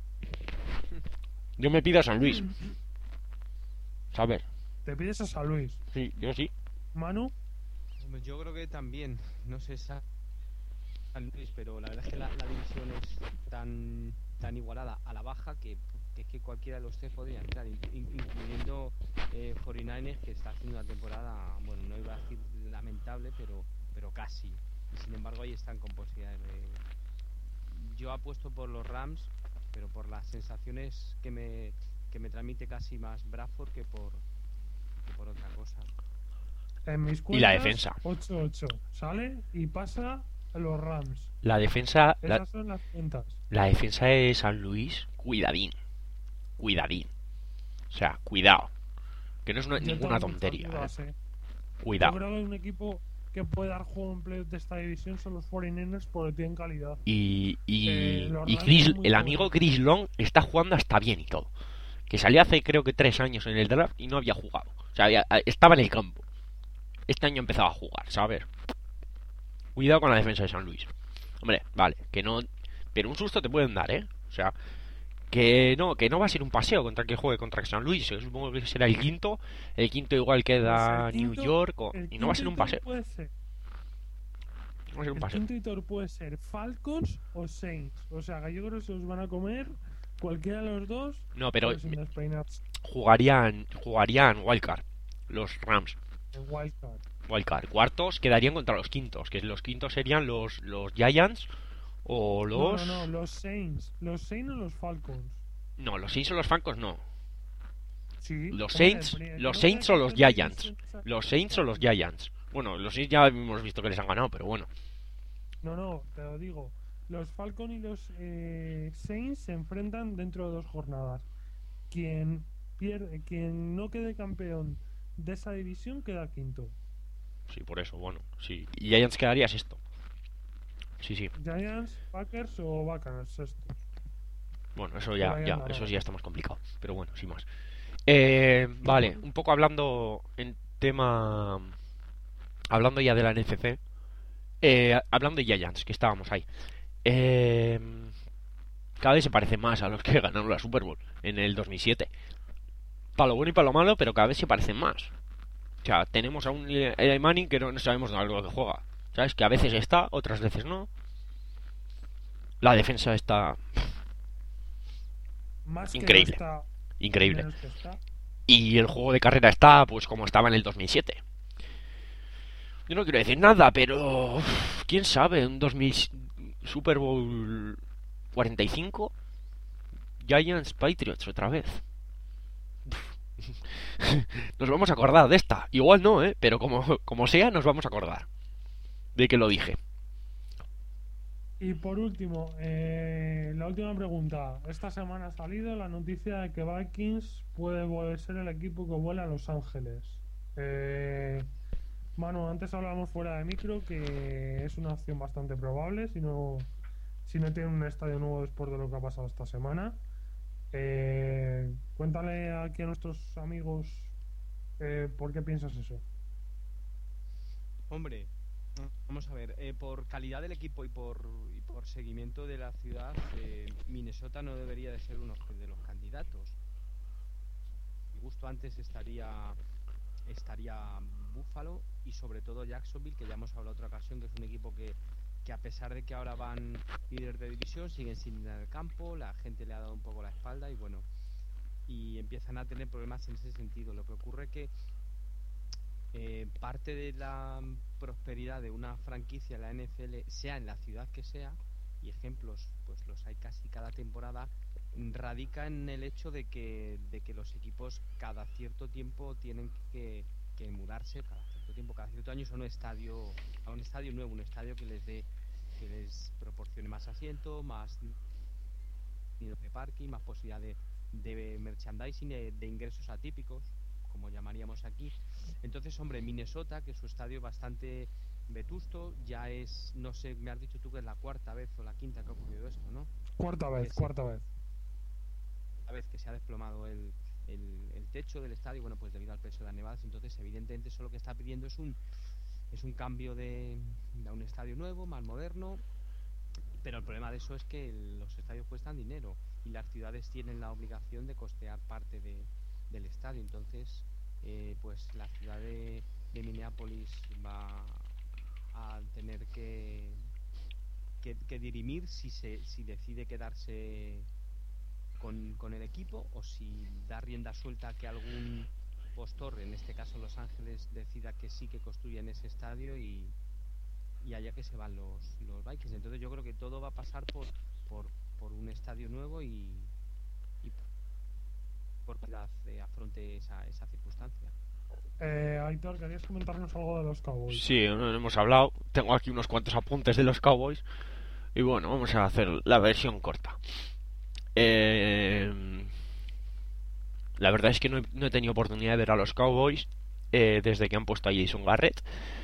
Yo me pido a San Luis. ¿Sabes? Te pides a San Luis. Sí, yo sí. Manu. Hombre, yo creo que también, no sé San San Luis, pero la verdad es que la, la división es tan tan igualada a la baja que, que es que cualquiera de los tres podría entrar, in- in- incluyendo eh, cuarenta y nueve ers, que está haciendo una temporada, bueno, no iba a decir lamentable, pero pero casi. Y sin embargo ahí están con posibilidades de... Yo apuesto por los Rams, pero por las sensaciones que me que me transmite casi más Bradford que por que por otra cosa. En mis cuentas, Y la defensa. ocho ocho. Sale y pasa a los Rams. La defensa, la, Esas son las cuentas. la defensa de San Luis, cuidadín. Cuidadín. O sea, cuidado. Que no es una- Yo ninguna tengo muchas tontería. dudas, eh. eh. Yo Cuidado. creo que un equipo que puede dar juego en playoff de esta división son los cuarenta y nueve ers porque tienen calidad. Y, y, Eh, los y Rams Chris- son muy el buenos. amigo Chris Long está jugando hasta bien y todo. Que salió hace creo que tres años en el draft y no había jugado. O sea, había- estaba en el campo. Este año empezaba a jugar, ¿sabes? Cuidado con la defensa de San Luis. Hombre, vale, que no... Pero un susto te pueden dar, ¿eh? O sea, que no, que no va a ser un paseo contra el que juegue contra San Luis. Yo supongo que será el quinto. El quinto igual queda Pues el New quinto- York. o- El Y no va a quinto ser un hitor paseo. Puede ser, No va a ser un el paseo. quinto hitor puede ser Falcons o Saints. O sea, que yo creo que se los van a comer cualquiera de los dos. No, pero sin despeinarse. jugarían, jugarían Wildcard. Los Rams. En Wildcard. Wildcard. Cuartos quedarían contra los quintos. Que los quintos serían los, los Giants O los... No, no, no, los Saints. Los Saints o los Falcons. No, los Saints o los Falcons no. Sí. Los hombre, Saints, pri- los creo Saints que o los el campeón de Giants. división- Los Saints o los Giants. Bueno, los Saints ya hemos visto que les han ganado, pero bueno. No, no, te lo digo. Los Falcons y los eh, Saints se enfrentan dentro de dos jornadas. Quien pierde, quien no quede campeón de esa división queda quinto. Sí, por eso, bueno, sí. Y Giants quedaría sexto. Sí, sí. Giants, Packers o Buccaneers sextos. Bueno, eso Por ya, ahí ya, andará. eso sí ya está más complicado. Pero bueno, sin más. Eh, vale, un poco hablando en tema... Hablando ya de la N F C. Eh, hablando de Giants, que estábamos ahí. Eh, cada vez se parece más a los que ganaron la Super Bowl en el dos mil siete. Para lo bueno y para lo malo, pero cada vez se parecen más. O sea, tenemos a un Eli Manning que no, no sabemos nada de lo que juega. ¿Sabes? Que a veces está, otras veces no. La defensa está Más que Increíble. no está, increíble. menos que está. Y el juego de carrera está, pues, como estaba en el dos mil siete. Yo no quiero decir nada, pero... uf, ¿quién sabe? Un dos mil Super Bowl cuarenta y cinco. Giants Patriots otra vez. Nos vamos a acordar de esta. Igual no, ¿eh? Pero como, como sea, nos vamos a acordar de que lo dije. Y por último, eh, la última pregunta. Esta semana ha salido la noticia de que Vikings puede vol- ser el equipo que vuela a Los Ángeles. Eh, Manu, antes hablábamos fuera de micro que es una opción bastante probable si no, si no tienen un estadio nuevo después de lo que ha pasado esta semana. Eh, cuéntale aquí a nuestros amigos eh, por qué piensas eso. Hombre, vamos a ver, eh, por calidad del equipo y por, y por seguimiento de la ciudad, eh, Minnesota no debería de ser uno de los candidatos. Y justo antes estaría estaría Buffalo y sobre todo Jacksonville, que ya hemos hablado otra ocasión, que es un equipo que, que a pesar de que ahora van líderes de división, siguen sin ir al campo, la gente le ha dado un poco la espalda y bueno, y empiezan a tener problemas en ese sentido. Lo que ocurre que eh, parte de la prosperidad de una franquicia en la N F L, sea en la ciudad que sea, y ejemplos pues los hay casi cada temporada, radica en el hecho de que de que los equipos cada cierto tiempo tienen que, que mudarse, cada cierto tiempo, cada cierto año, a un estadio, a un estadio nuevo, un estadio que les dé, que les proporcione más asiento, más dinero de parking, más posibilidad de, de merchandising, de, de ingresos atípicos, como llamaríamos aquí. Entonces, hombre, Minnesota, que su estadio es bastante vetusto, ya es, no sé, me has dicho tú que es la cuarta vez o la quinta que ha ocurrido esto, ¿no? Cuarta vez, Que sí. cuarta vez. La vez que se ha desplomado el, el, el techo del estadio, bueno, pues debido al peso de las nevadas. Entonces, evidentemente, eso lo que está pidiendo es un es un cambio de, de un estadio nuevo, más moderno. Pero el problema de eso es que el- los estadios cuestan dinero y las ciudades tienen la obligación de costear parte de, del estadio. Entonces, eh, pues la ciudad de, de Minneapolis va a tener que, que, que dirimir si se si decide quedarse con, con el equipo o si da rienda suelta a que algún postor, en este caso Los Ángeles, decida que sí que construyen ese estadio y, y allá que se van los, los Vikings. Entonces yo creo que todo va a pasar por por, por un estadio nuevo y, y por que la eh, afronte esa, esa circunstancia. Eh, Aitor, ¿querías comentarnos algo de los Cowboys? Sí, no hemos hablado. Tengo aquí unos cuantos apuntes de los Cowboys. Y bueno, vamos a hacer la versión corta. Eh, la verdad es que no he, no he tenido oportunidad de ver a los Cowboys eh, desde que han puesto a Jason Garrett.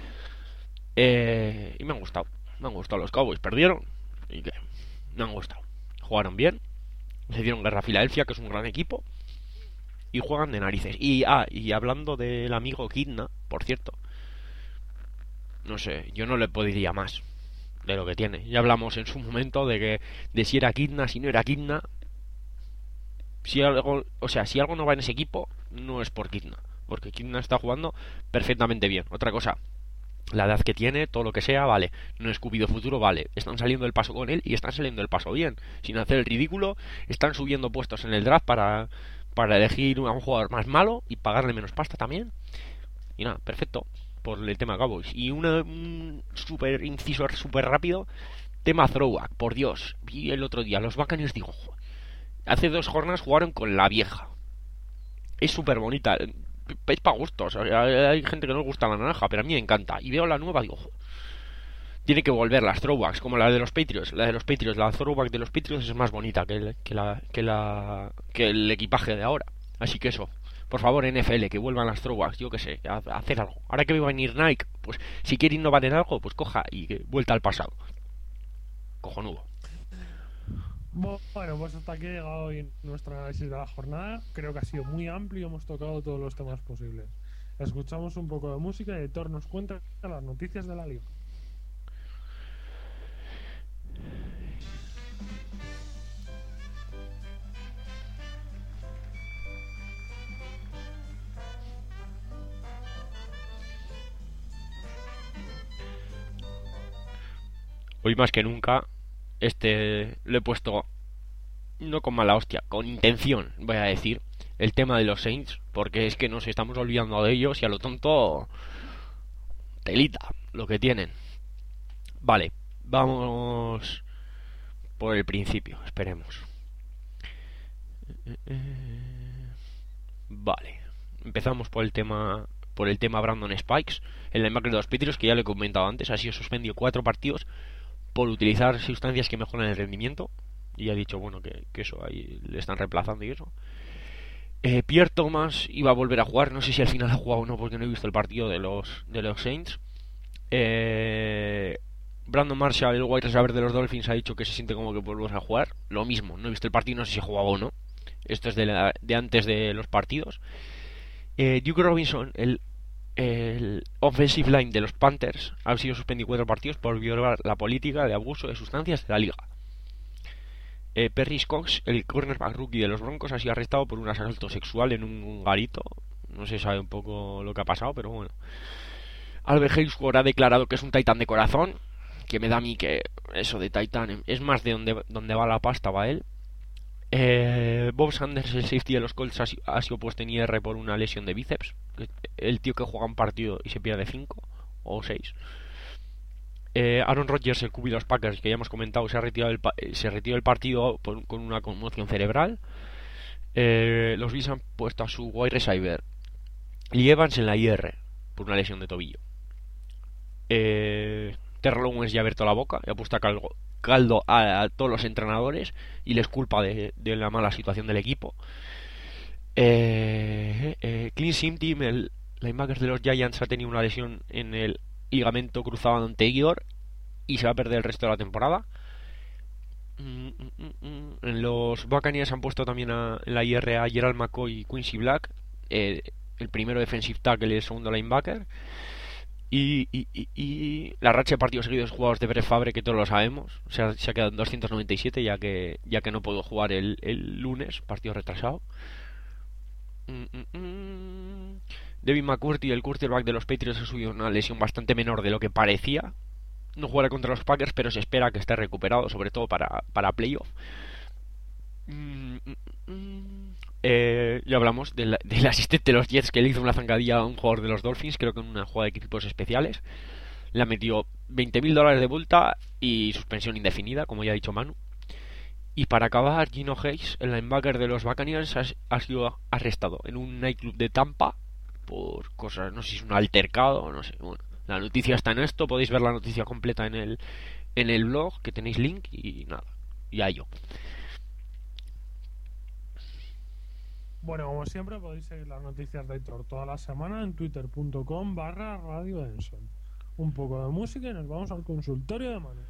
Eh, y me han gustado. Me han gustado los Cowboys. Perdieron. Y que me han gustado. Jugaron bien. Se dieron guerra a Filadelfia, que es un gran equipo. Y juegan de narices. Y, ah, y hablando del amigo Kidna, por cierto. No sé, yo no le pediría más de lo que tiene. Ya hablamos en su momento de que de si era Kidna, si no era Kidna. Si algo, o sea, si algo no va en ese equipo, no es por Kidna, porque Kidna está jugando perfectamente bien. Otra cosa, la edad que tiene, todo lo que sea, vale. No es Cupido futuro, vale. Están saliendo del paso con él y están saliendo del paso bien, sin hacer el ridículo. Están subiendo puestos en el draft para para elegir a un jugador más malo y pagarle menos pasta también. Y nada, perfecto por el tema Cowboys. Y una, un super inciso súper rápido. tema throwback, por Dios. Vi el otro día los Buccaneers, digo, joder, hace dos jornadas jugaron con la vieja. Es súper bonita. Es para gustos. O sea, hay gente que no le gusta la naranja, pero a mí me encanta. Y veo la nueva, digo, joder, tiene que volver las throwbacks, como la de los Patriots. La de los Patriots, la throwback de los Patriots es más bonita que el, que la, que la, que el equipaje de ahora. Así que eso, por favor, N F L, que vuelvan las throwbacks, yo que sé, a, a hacer algo. Ahora que va a venir Nike, pues si quiere innovar en algo, pues coja y que, vuelta al pasado. Cojonudo. Bueno, pues hasta aquí ha llegado hoy nuestro análisis de la jornada. Creo que ha sido muy amplio, hemos tocado todos los temas posibles. Escuchamos un poco de música y Editor nos cuenta las noticias de la liga. Hoy más que nunca, este lo he puesto no con mala hostia, con intención, voy a decir, el tema de los Saints, porque es que nos estamos olvidando de ellos y a lo tonto telita lo que tienen. Vale, vamos por el principio, esperemos. Vale, empezamos por el tema por el tema Brandon Spikes, el linebacker de los Patriots, que ya lo he comentado antes, ha sido suspendido cuatro partidos por utilizar sustancias que mejoran el rendimiento. Y ha dicho, bueno, que, que eso ahí le están reemplazando y eso. Eh, Pierre Thomas iba a volver a jugar, no sé si al final ha jugado o no, porque no he visto el partido de los de los Saints. Eh, Brandon Marshall, el wide receiver de los Dolphins, ha dicho que se siente como que vuelves a jugar. Lo mismo, no he visto el partido, no sé si jugaba o no. Esto es de, la, de antes de los partidos. Eh, Duke Robinson, el, el offensive line de los Panthers, ha sido suspendido cuatro partidos por violar la política de abuso de sustancias de la liga. Eh, Perry Cox, el cornerback rookie de los Broncos, ha sido arrestado por un asalto sexual en un garito. No se sabe un poco lo que ha pasado, pero bueno. Albert Haysworth ha declarado que es un Titan de corazón, que me da a mí que eso de Titan es más de donde, donde va la pasta, va él. Eh, Bob Sanders, el safety de los Colts, ha, ha sido puesto en I R por una lesión de bíceps. El tío que juega un partido y se pierde cinco o seis. Eh, Aaron Rodgers, el Q B de los Packers, que ya hemos comentado, se ha retirado del, pa se retiró del partido por, con una conmoción cerebral. Eh, los Bills han puesto a su wide receiver Lee Evans en la I R por una lesión de tobillo. Eh, Terrell Owens ya ha abierto la boca y ha puesto a caldo, caldo a, a todos los entrenadores y les culpa de, de la mala situación del equipo. Eh, eh, Clint Simpson, el linebacker de los Giants, ha tenido una lesión en el ligamento cruzado anterior y se va a perder el resto de la temporada. Mm, mm, mm. En los Buccaneers han puesto también a, en la I R a Gerald McCoy y Quincy Black, eh, el primero defensive tackle y el segundo linebacker. Y, y, y, y la racha de partidos seguidos jugados de Brett Favre, que todos lo sabemos, se ha, se ha quedado en doscientos noventa y siete, ya que ya que no pudo jugar el, el lunes, partido retrasado. Mm, mm, mm. Devin McCourty, el quarterback de los Patriots, ha subido una lesión bastante menor de lo que parecía. No jugará contra los Packers, pero se espera que esté recuperado, sobre todo para, para playoff. Mm, mm, mm. Eh, ya hablamos del, del asistente de los Jets, que le hizo una zancadilla a un jugador de los Dolphins, creo que en una jugada de equipos especiales. Le ha metido veinte mil dólares de multa y suspensión indefinida, como ya ha dicho Manu. Y para acabar, Gino Hayes, el linebacker de los Buccaneers, ha, ha sido arrestado en un nightclub de Tampa por cosas, no sé si es un altercado, no sé. Bueno, la noticia está en esto, podéis ver la noticia completa en el en el blog, que tenéis link, y nada, ya yo. Bueno, como siempre podéis seguir las noticias de Hitor toda la semana en twitter.com barra Radio Denson. Un poco de música y nos vamos al consultorio de Manu.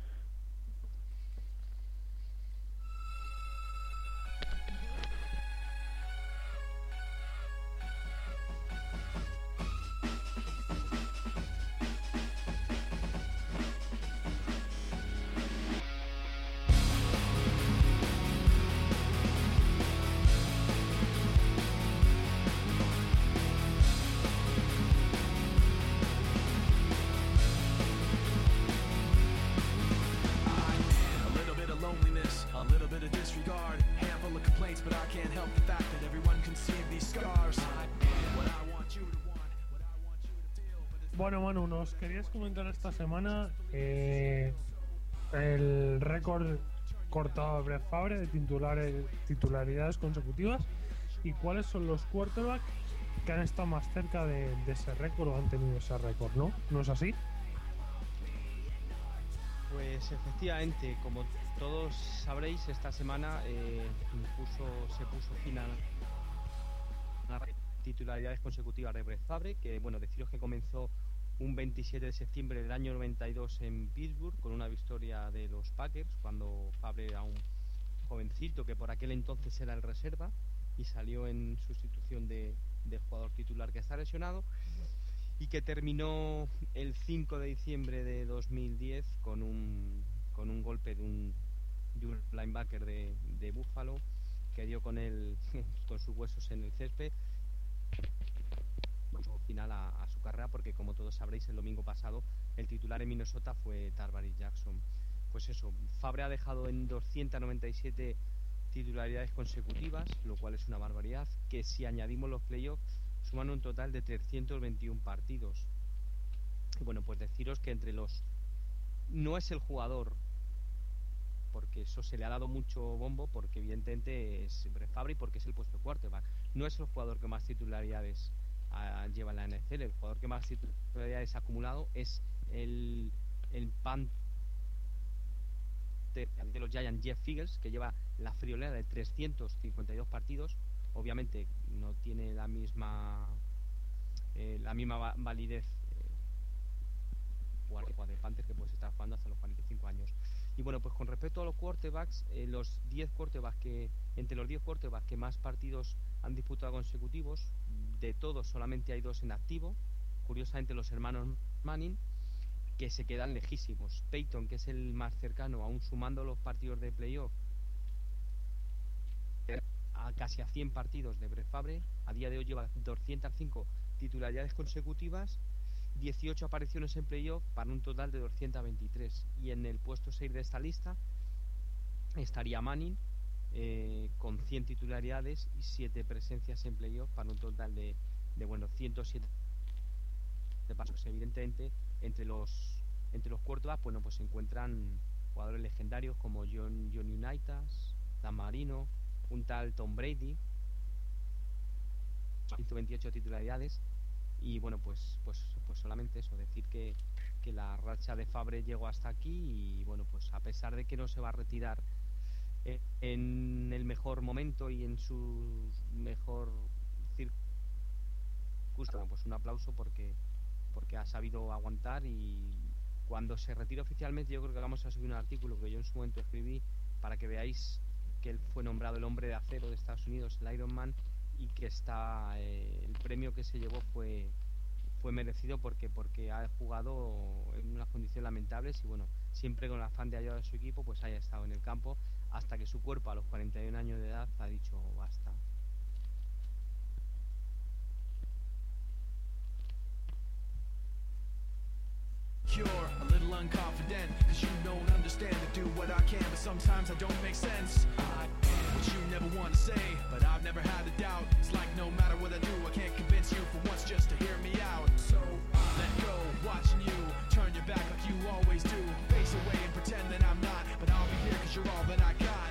Bueno, Manu, nos querías comentar esta semana eh, el récord cortado de Brett Favre de titulares, titularidades consecutivas y cuáles son los quarterbacks que han estado más cerca de, de ese récord o han tenido ese récord, ¿no? ¿No es así? Pues efectivamente, como todos sabréis, esta semana eh, puso, se puso fin a las titularidades consecutivas de Brett Favre, que bueno, deciros que comenzó un veintisiete de septiembre del año noventa y dos en Pittsburgh con una victoria de los Packers, cuando Favre era un jovencito que por aquel entonces era el reserva y salió en sustitución de, del jugador titular que está lesionado, y que terminó el cinco de diciembre de dos mil diez con un con un golpe de un, de un linebacker de, de Buffalo que dio con él con sus huesos en el césped, final a, a su carrera, porque como todos sabréis, el domingo pasado el titular en Minnesota fue Tarvarius Jackson. Pues eso, Favre ha dejado en doscientas noventa y siete titularidades consecutivas, lo cual es una barbaridad, que si añadimos los playoffs suman un total de trescientos veintiún partidos. Y bueno, pues deciros que entre los... no es el jugador, porque eso se le ha dado mucho bombo, porque evidentemente es Brett Favre, porque es el puesto de quarterback. No es el jugador que más titularidades a, lleva en la N F L. El jugador que más titularidades ha acumulado es el, el pan de, de los Giants, Jeff Figgles, que lleva la friolera de trescientos cincuenta y dos partidos. Obviamente no tiene la misma eh, la misma va validez eh, jugar de Panthers, que puede estar jugando hasta los cuarenta y cinco años. Y bueno, pues con respecto a los quarterbacks, eh, los diez quarterbacks que entre los diez quarterbacks que más partidos han disputado consecutivos, de todos solamente hay dos en activo, curiosamente los hermanos Manning, que se quedan lejísimos. Peyton, que es el más cercano, aún sumando los partidos de playoff, a casi a cien partidos de Brett Favre, a día de hoy lleva doscientas cinco titularidades consecutivas, dieciocho apariciones en playoff para un total de doscientas veintitrés. Y en el puesto seis de esta lista estaría Manning eh, con cien titularidades y siete presencias en playoff para un total de, de bueno, ciento siete pasos. Evidentemente entre los entre los quarterbacks, bueno, pues se encuentran jugadores legendarios como John, John Unitas, Dan Marino, un tal Tom Brady, ciento veintiocho titularidades. Y bueno, pues pues pues solamente eso, decir que, que la racha de Favre llegó hasta aquí. Y bueno, pues a pesar de que no se va a retirar eh, en el mejor momento y en su mejor circunstancia, pues un aplauso porque porque ha sabido aguantar. Y cuando se retire oficialmente, yo creo que vamos a subir un artículo que yo en su momento escribí para que veáis que él fue nombrado el hombre de acero de Estados Unidos, el Iron Man, y que está eh, el premio que se llevó fue fue merecido porque porque ha jugado en unas condiciones lamentables y bueno, siempre con el afán de ayudar a su equipo, pues haya estado en el campo hasta que su cuerpo a los cuarenta y un años de edad ha dicho basta. You're a little unconfident, cause you don't understand to do what I can, but sometimes I don't make sense. I am what you never want to say, but I've never had a doubt. It's like no matter what I do, I can't convince you for once just to hear me out. So I let go, watching you turn your back like you always do. Face away and pretend that I'm not, but I'll be here cause you're all that I got.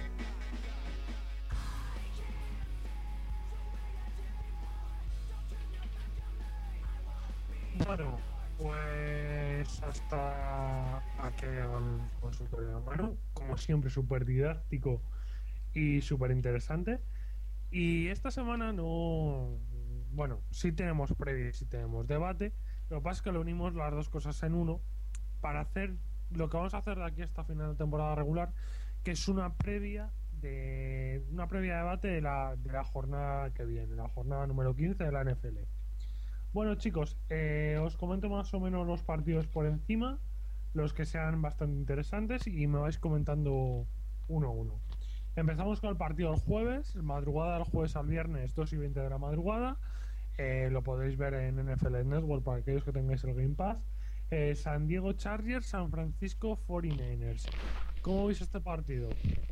Bueno, pues hasta aquí con, con su de mano, como siempre súper didáctico y súper interesante. Y esta semana no, bueno, sí tenemos previa y sí tenemos debate. Lo que pasa es que lo unimos las dos cosas en uno para hacer lo que vamos a hacer de aquí hasta final de temporada regular, que es una previa de una previa de debate de la, de la jornada que viene, la jornada número quince de la N F L. Bueno, chicos, eh, os comento más o menos los partidos por encima, los que sean bastante interesantes, y me vais comentando uno a uno. Empezamos con el partido del jueves, madrugada del jueves al viernes, dos y veinte de la madrugada. Eh, lo podéis ver en N F L Network para aquellos que tengáis el Game Pass. Eh, San Diego Chargers, San Francisco cuarenta y nueve ers. ¿Cómo veis este partido?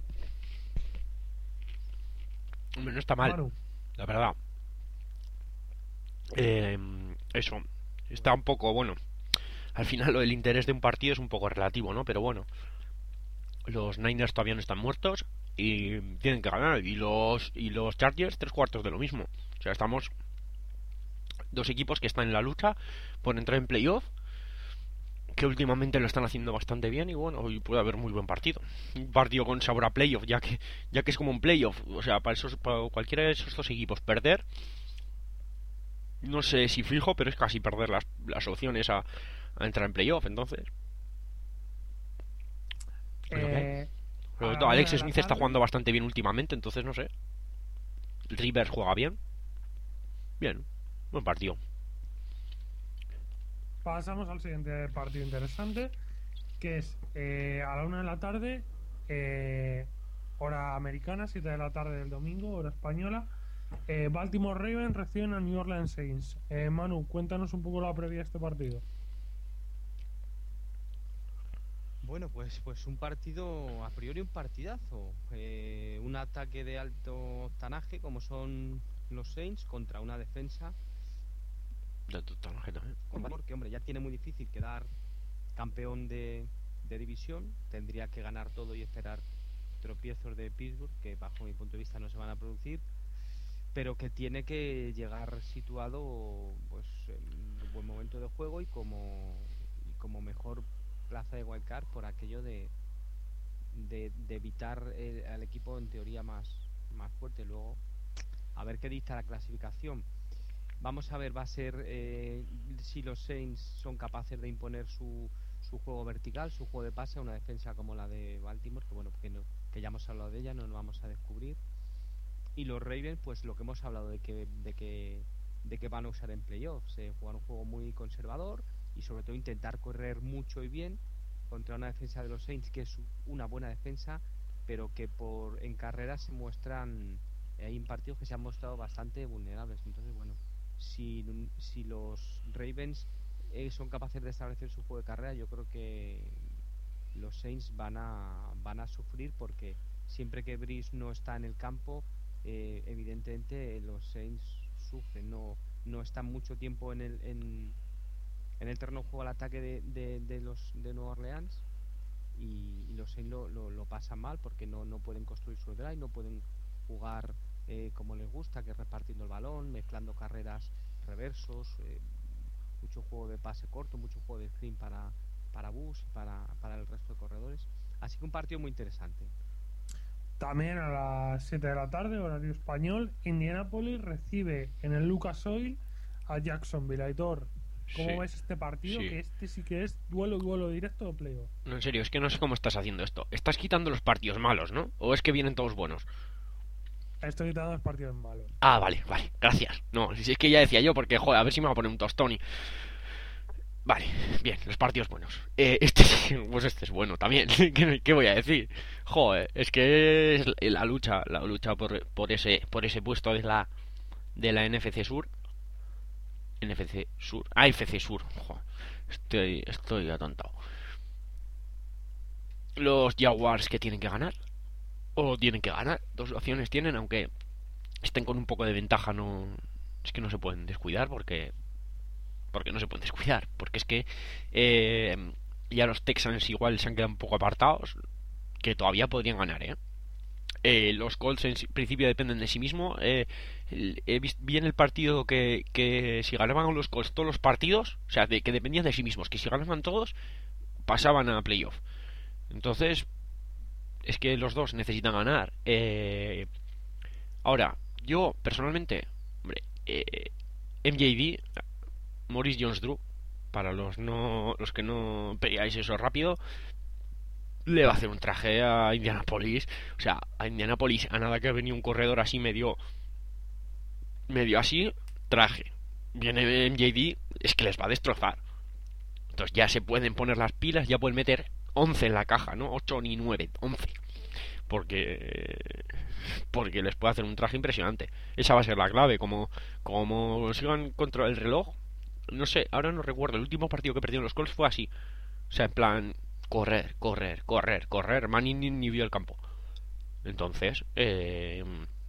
Hombre, no está mal, Manu. la verdad. Eh, eso, está un poco, bueno, al final lo del interés de un partido es un poco relativo, ¿no? Pero bueno, Los Niners todavía no están muertos y tienen que ganar. Y los y los Chargers tres cuartos de lo mismo. O sea, estamos dos equipos que están en la lucha por entrar en playoff, que últimamente lo están haciendo bastante bien. Y bueno, hoy puede haber muy buen partido. Un partido con sabor a playoff, ya que ya que es como un playoff. O sea, para, esos, para cualquiera de esos dos equipos perder, no sé si fijo, pero es casi perder las, las opciones a, a entrar en playoff. Entonces, pues, Eh, sobre a todo la Alex una de la Smith está tarde. jugando bastante bien últimamente, entonces no sé. Rivers juega bien. Bien, buen partido. Pasamos al siguiente partido interesante, que es eh, a la una de la tarde, eh, hora americana, siete de la tarde del domingo, hora española. Eh, Baltimore Ravens reciben a New Orleans Saints. Eh, Manu, cuéntanos un poco la previa de este partido. Bueno, pues, pues un partido, a priori un partidazo. Eh, un ataque de alto octanaje como son los Saints contra una defensa De total, también. con valor que, hombre, ya tiene muy difícil quedar campeón de, de división. Tendría que ganar todo y esperar tropiezos de Pittsburgh, que bajo mi punto de vista no se van a producir, pero que tiene que llegar situado pues en un buen momento de juego y como, y como mejor plaza de wildcard por aquello de, de, de evitar el, al equipo en teoría más, más fuerte. Luego, a ver qué dicta la clasificación. Vamos a ver, va a ser eh, si los Saints son capaces de imponer su, su juego vertical, su juego de pase a una defensa como la de Baltimore, que bueno, que, no, que ya hemos hablado de ella, no nos vamos a descubrir. Y los Ravens, pues lo que hemos hablado de que, de que, de que van a usar en playoffs, eh, jugar un juego muy conservador y sobre todo intentar correr mucho y bien contra una defensa de los Saints que es una buena defensa, pero que por en carreras se muestran, eh, hay partidos que se han mostrado bastante vulnerables. Entonces, bueno, si, si los Ravens eh, son capaces de establecer su juego de carrera, yo creo que los Saints van a van a sufrir, porque siempre que Breeze no está en el campo, eh, evidentemente los Saints sufren, no no están mucho tiempo en el en, en el terreno de juego al ataque de, de, de los de Nueva Orleans, y, y los Saints lo, lo, lo pasan mal porque no, no pueden construir su drive, no pueden jugar eh, como les gusta, que es repartiendo el balón, mezclando carreras, reversos, eh, mucho juego de pase corto, mucho juego de screen para para Bus y para, para el resto de corredores. Así que un partido muy interesante. También a las siete de la tarde, horario español, Indianapolis recibe en el Lucas Oil a Jacksonville. Aitor, ¿cómo Sí. ves este partido? Sí. Que este sí que es duelo, duelo directo o playoff. No, en serio, es que no sé cómo estás haciendo esto. Estás quitando los partidos malos, ¿no? ¿O es que vienen todos buenos? Estoy quitando los partidos malos. Ah, vale, vale, gracias. No, si es que ya decía yo, porque, joder, a ver si me va a poner un tostón y... Vale, bien, los partidos buenos. Eh, este, pues este es bueno también. ¿Qué, qué voy a decir? Joder, es que es la lucha, la lucha por, por ese, por ese puesto de la, de la N F C Sur. N F C Sur, A F C Sur. Joder, estoy, estoy atontado. Los Jaguars que tienen que ganar, o tienen que ganar. Dos opciones tienen, aunque estén con un poco de ventaja, no, es que no se pueden descuidar porque. Porque no se pueden descuidar, porque es que eh, ya los Texans igual se han quedado un poco apartados, que todavía podrían ganar, ¿eh? Eh, los Colts en principio dependen de sí mismos. Eh, he visto bien el partido que, que si ganaban los Colts todos los partidos, o sea, de, que dependían de sí mismos, que si ganaban todos, pasaban a playoff. Entonces, es que los dos necesitan ganar. Eh, ahora, yo personalmente, hombre, eh, M J D, Maurice Jones-Drew, para los no los que no veáis eso rápido, le va a hacer un traje a Indianapolis. O sea, a Indianapolis, a nada que ha venido un corredor así medio medio así, traje. Viene M J D, es que les va a destrozar. Entonces ya se pueden poner las pilas, ya pueden meter once en la caja, no ocho ni nueve, once. Porque porque les puede hacer un traje impresionante. Esa va a ser la clave, como como sigan contra el reloj. No sé, ahora no recuerdo. El último partido que perdieron los Colts fue así. O sea, en plan, correr, correr, correr, correr. Manning ni, ni vio el campo. Entonces, eh,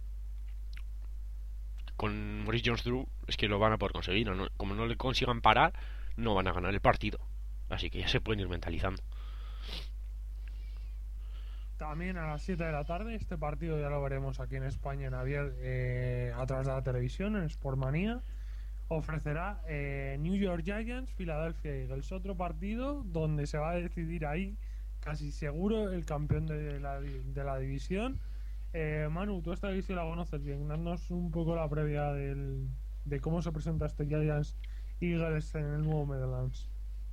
con Maurice Jones-Drew es que lo van a poder conseguir. ¿No? Como no le consigan parar, no van a ganar el partido. Así que ya se pueden ir mentalizando. También a las siete de la tarde, este partido ya lo veremos aquí en España en abier- eh, a través de la televisión, en Sportmanía. Ofrecerá eh, New York Giants, Philadelphia Eagles, otro partido donde se va a decidir ahí, casi seguro, el campeón de la, di- de la división. Eh, Manu, tú esta división la conoces bien, danos un poco la previa del, de cómo se presenta este Giants Eagles en el nuevo Meadowlands.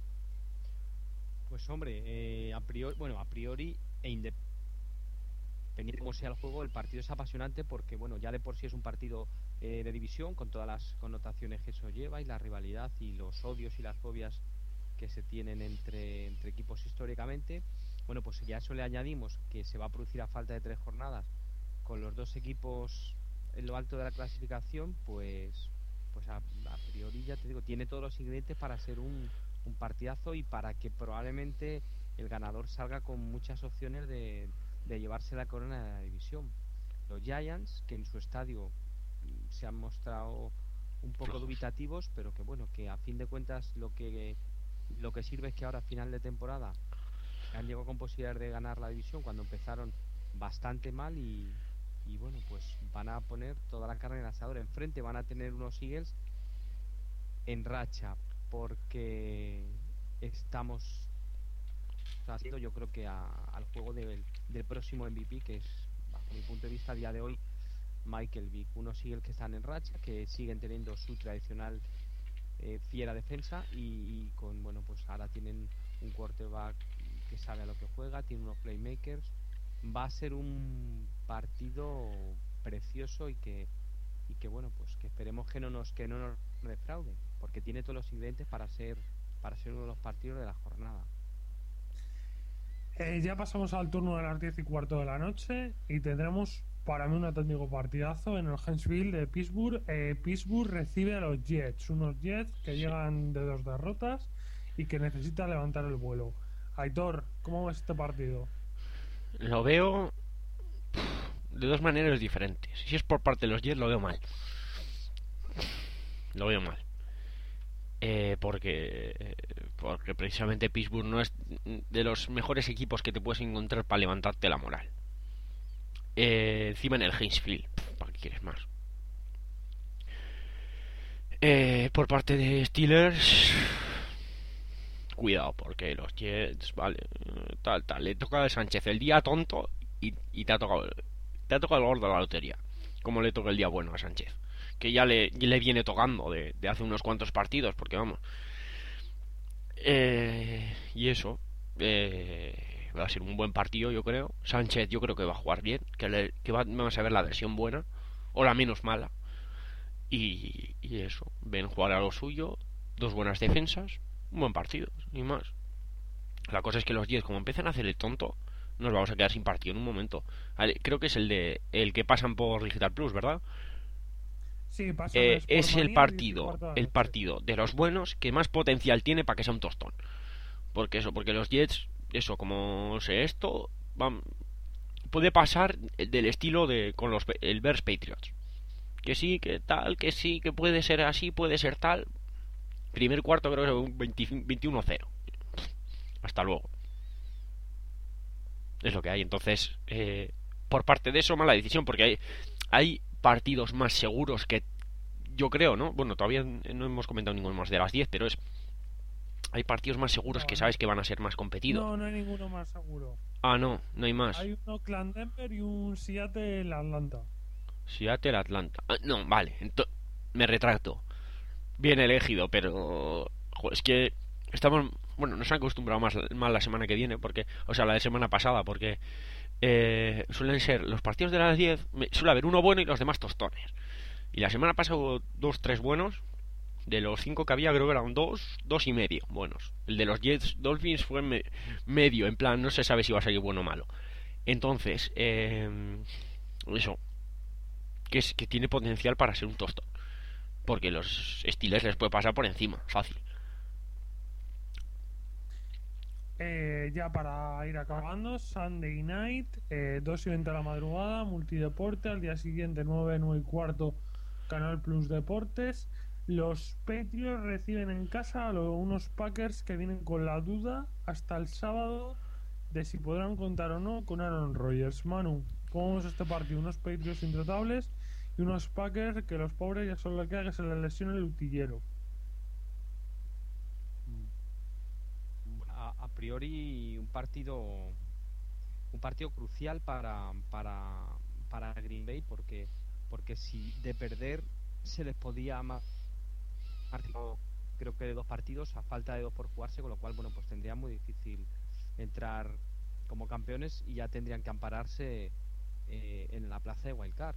Pues hombre, eh, a priori, bueno, a priori e independientemente de cómo sea el juego, el partido es apasionante porque, bueno, ya de por sí es un partido eh, de división con todas las connotaciones que eso lleva y la rivalidad y los odios y las fobias que se tienen entre, entre equipos históricamente. Bueno, pues ya a eso le añadimos que se va a producir a falta de tres jornadas con los dos equipos en lo alto de la clasificación, pues pues a, a priori ya te digo, tiene todos los ingredientes para ser un, un partidazo y para que probablemente el ganador salga con muchas opciones de, de llevarse la corona de la división. Los Giants, que en su estadio mm, se han mostrado un poco Flojos. dubitativos, pero que bueno, que a fin de cuentas lo que lo que sirve es que ahora a final de temporada han llegado con posibilidades de ganar la división cuando empezaron bastante mal y, y bueno, pues van a poner toda la carne en el asador. Enfrente van a tener unos Eagles en racha porque estamos haciendo, yo creo que a- al juego del, del próximo M V P, que es bajo mi punto de vista a día de hoy Michael Vick. Unos Eagles que están en racha, que siguen teniendo su tradicional eh, fiera defensa y, y con, bueno, pues ahora tienen un quarterback que sabe a lo que juega, tiene unos playmakers. Va a ser un partido precioso y que y que bueno, pues que esperemos que no nos que no nos defraude, porque tiene todos los ingredientes para ser para ser uno de los partidos de la jornada. Eh, ya pasamos al turno de las diez y cuarto de la noche y tendremos para mí un auténtico partidazo en el Huntsville de Pittsburgh. Eh, Pittsburgh recibe a los Jets, unos Jets que Sí. llegan de dos derrotas y que necesitan levantar el vuelo. Aitor, ¿cómo ves este partido? Lo veo de dos maneras diferentes. Si es por parte de los Jets, lo veo mal. Lo veo mal. Eh, porque porque precisamente Pittsburgh no es de los mejores equipos que te puedes encontrar para levantarte la moral. Eh, encima en el Hinesfield, ¿para qué quieres más? Eh, por parte de Steelers, cuidado, porque los Jets, vale, tal, tal, le toca a Sánchez el día tonto y, y te ha tocado, te ha tocado el gordo de la lotería, como le toca el día bueno a Sánchez, que ya le, le viene tocando de, de hace unos cuantos partidos, porque vamos. Eh, y eso, eh, va a ser un buen partido, yo creo. Sánchez, yo creo que va a jugar bien, que, le, que va, vamos a ver la versión buena o la menos mala. Y, y eso, ven jugar a lo suyo, dos buenas defensas, un buen partido, ni más. La cosa es que los Jets, como empiezan a hacer el tonto, nos vamos a quedar sin partido en un momento. Vale, creo que es el de el que pasan por Digital Plus, ¿verdad? Sí, pasa Eh, en es el Sportmanía, diez y partido, cuarto de la el noche. partido de los buenos que más potencial tiene para que sea un tostón. Porque eso, porque los Jets, eso, como sé esto, van, puede pasar del estilo de con los el Bears Patriots. Que sí, que tal, que sí, que puede ser así, puede ser tal. Primer cuarto creo que un veintiuno cero. Hasta luego. Es lo que hay. Entonces, eh, por parte de eso, mala decisión, porque hay, hay partidos más seguros que yo creo, ¿no? Bueno, todavía no hemos comentado ninguno más de las diez, pero es hay partidos más seguros No, que no. sabes que van a ser más competidos. No, no hay ninguno más seguro. Ah, no, no hay más. Hay un Oakland Denver y un Seattle Atlanta. Seattle, Atlanta. Ah, no, vale, ento- me retracto. Bien elegido, pero jo, es que estamos, bueno, nos han acostumbrado más, más la semana que viene, porque, o sea, la de semana pasada, porque eh, suelen ser los partidos de las diez, me- suele haber uno bueno y los demás tostones. Y la semana pasada hubo dos, tres buenos. De los cinco que había, creo que eran dos, dos y medio buenos. El de los Jets Dolphins fue me- medio, en plan, no se sabe si va a salir bueno o malo. Entonces, eh, eso, que, es, que tiene potencial para ser un tostón. Porque los Steelers les puede pasar por encima, fácil. Eh, ya para ir acabando, Sunday Night, eh, dos y veinte de la madrugada, multideporte, al día siguiente nueve, nueve y cuarto, Canal Plus Deportes. Los Patriots reciben en casa a los, unos Packers que vienen con la duda hasta el sábado de si podrán contar o no con Aaron Rodgers. Manu, ¿cómo vemos este partido? Unos Patriots intratables y unos Packers que los pobres ya solo le queda que se les lesione el utillero. A, a priori un partido un partido crucial para para para Green Bay, porque porque si de perder se les podía más, creo que de dos partidos a falta de dos por jugarse, con lo cual bueno, pues tendría muy difícil entrar como campeones y ya tendrían que ampararse eh, en la plaza de Wildcard.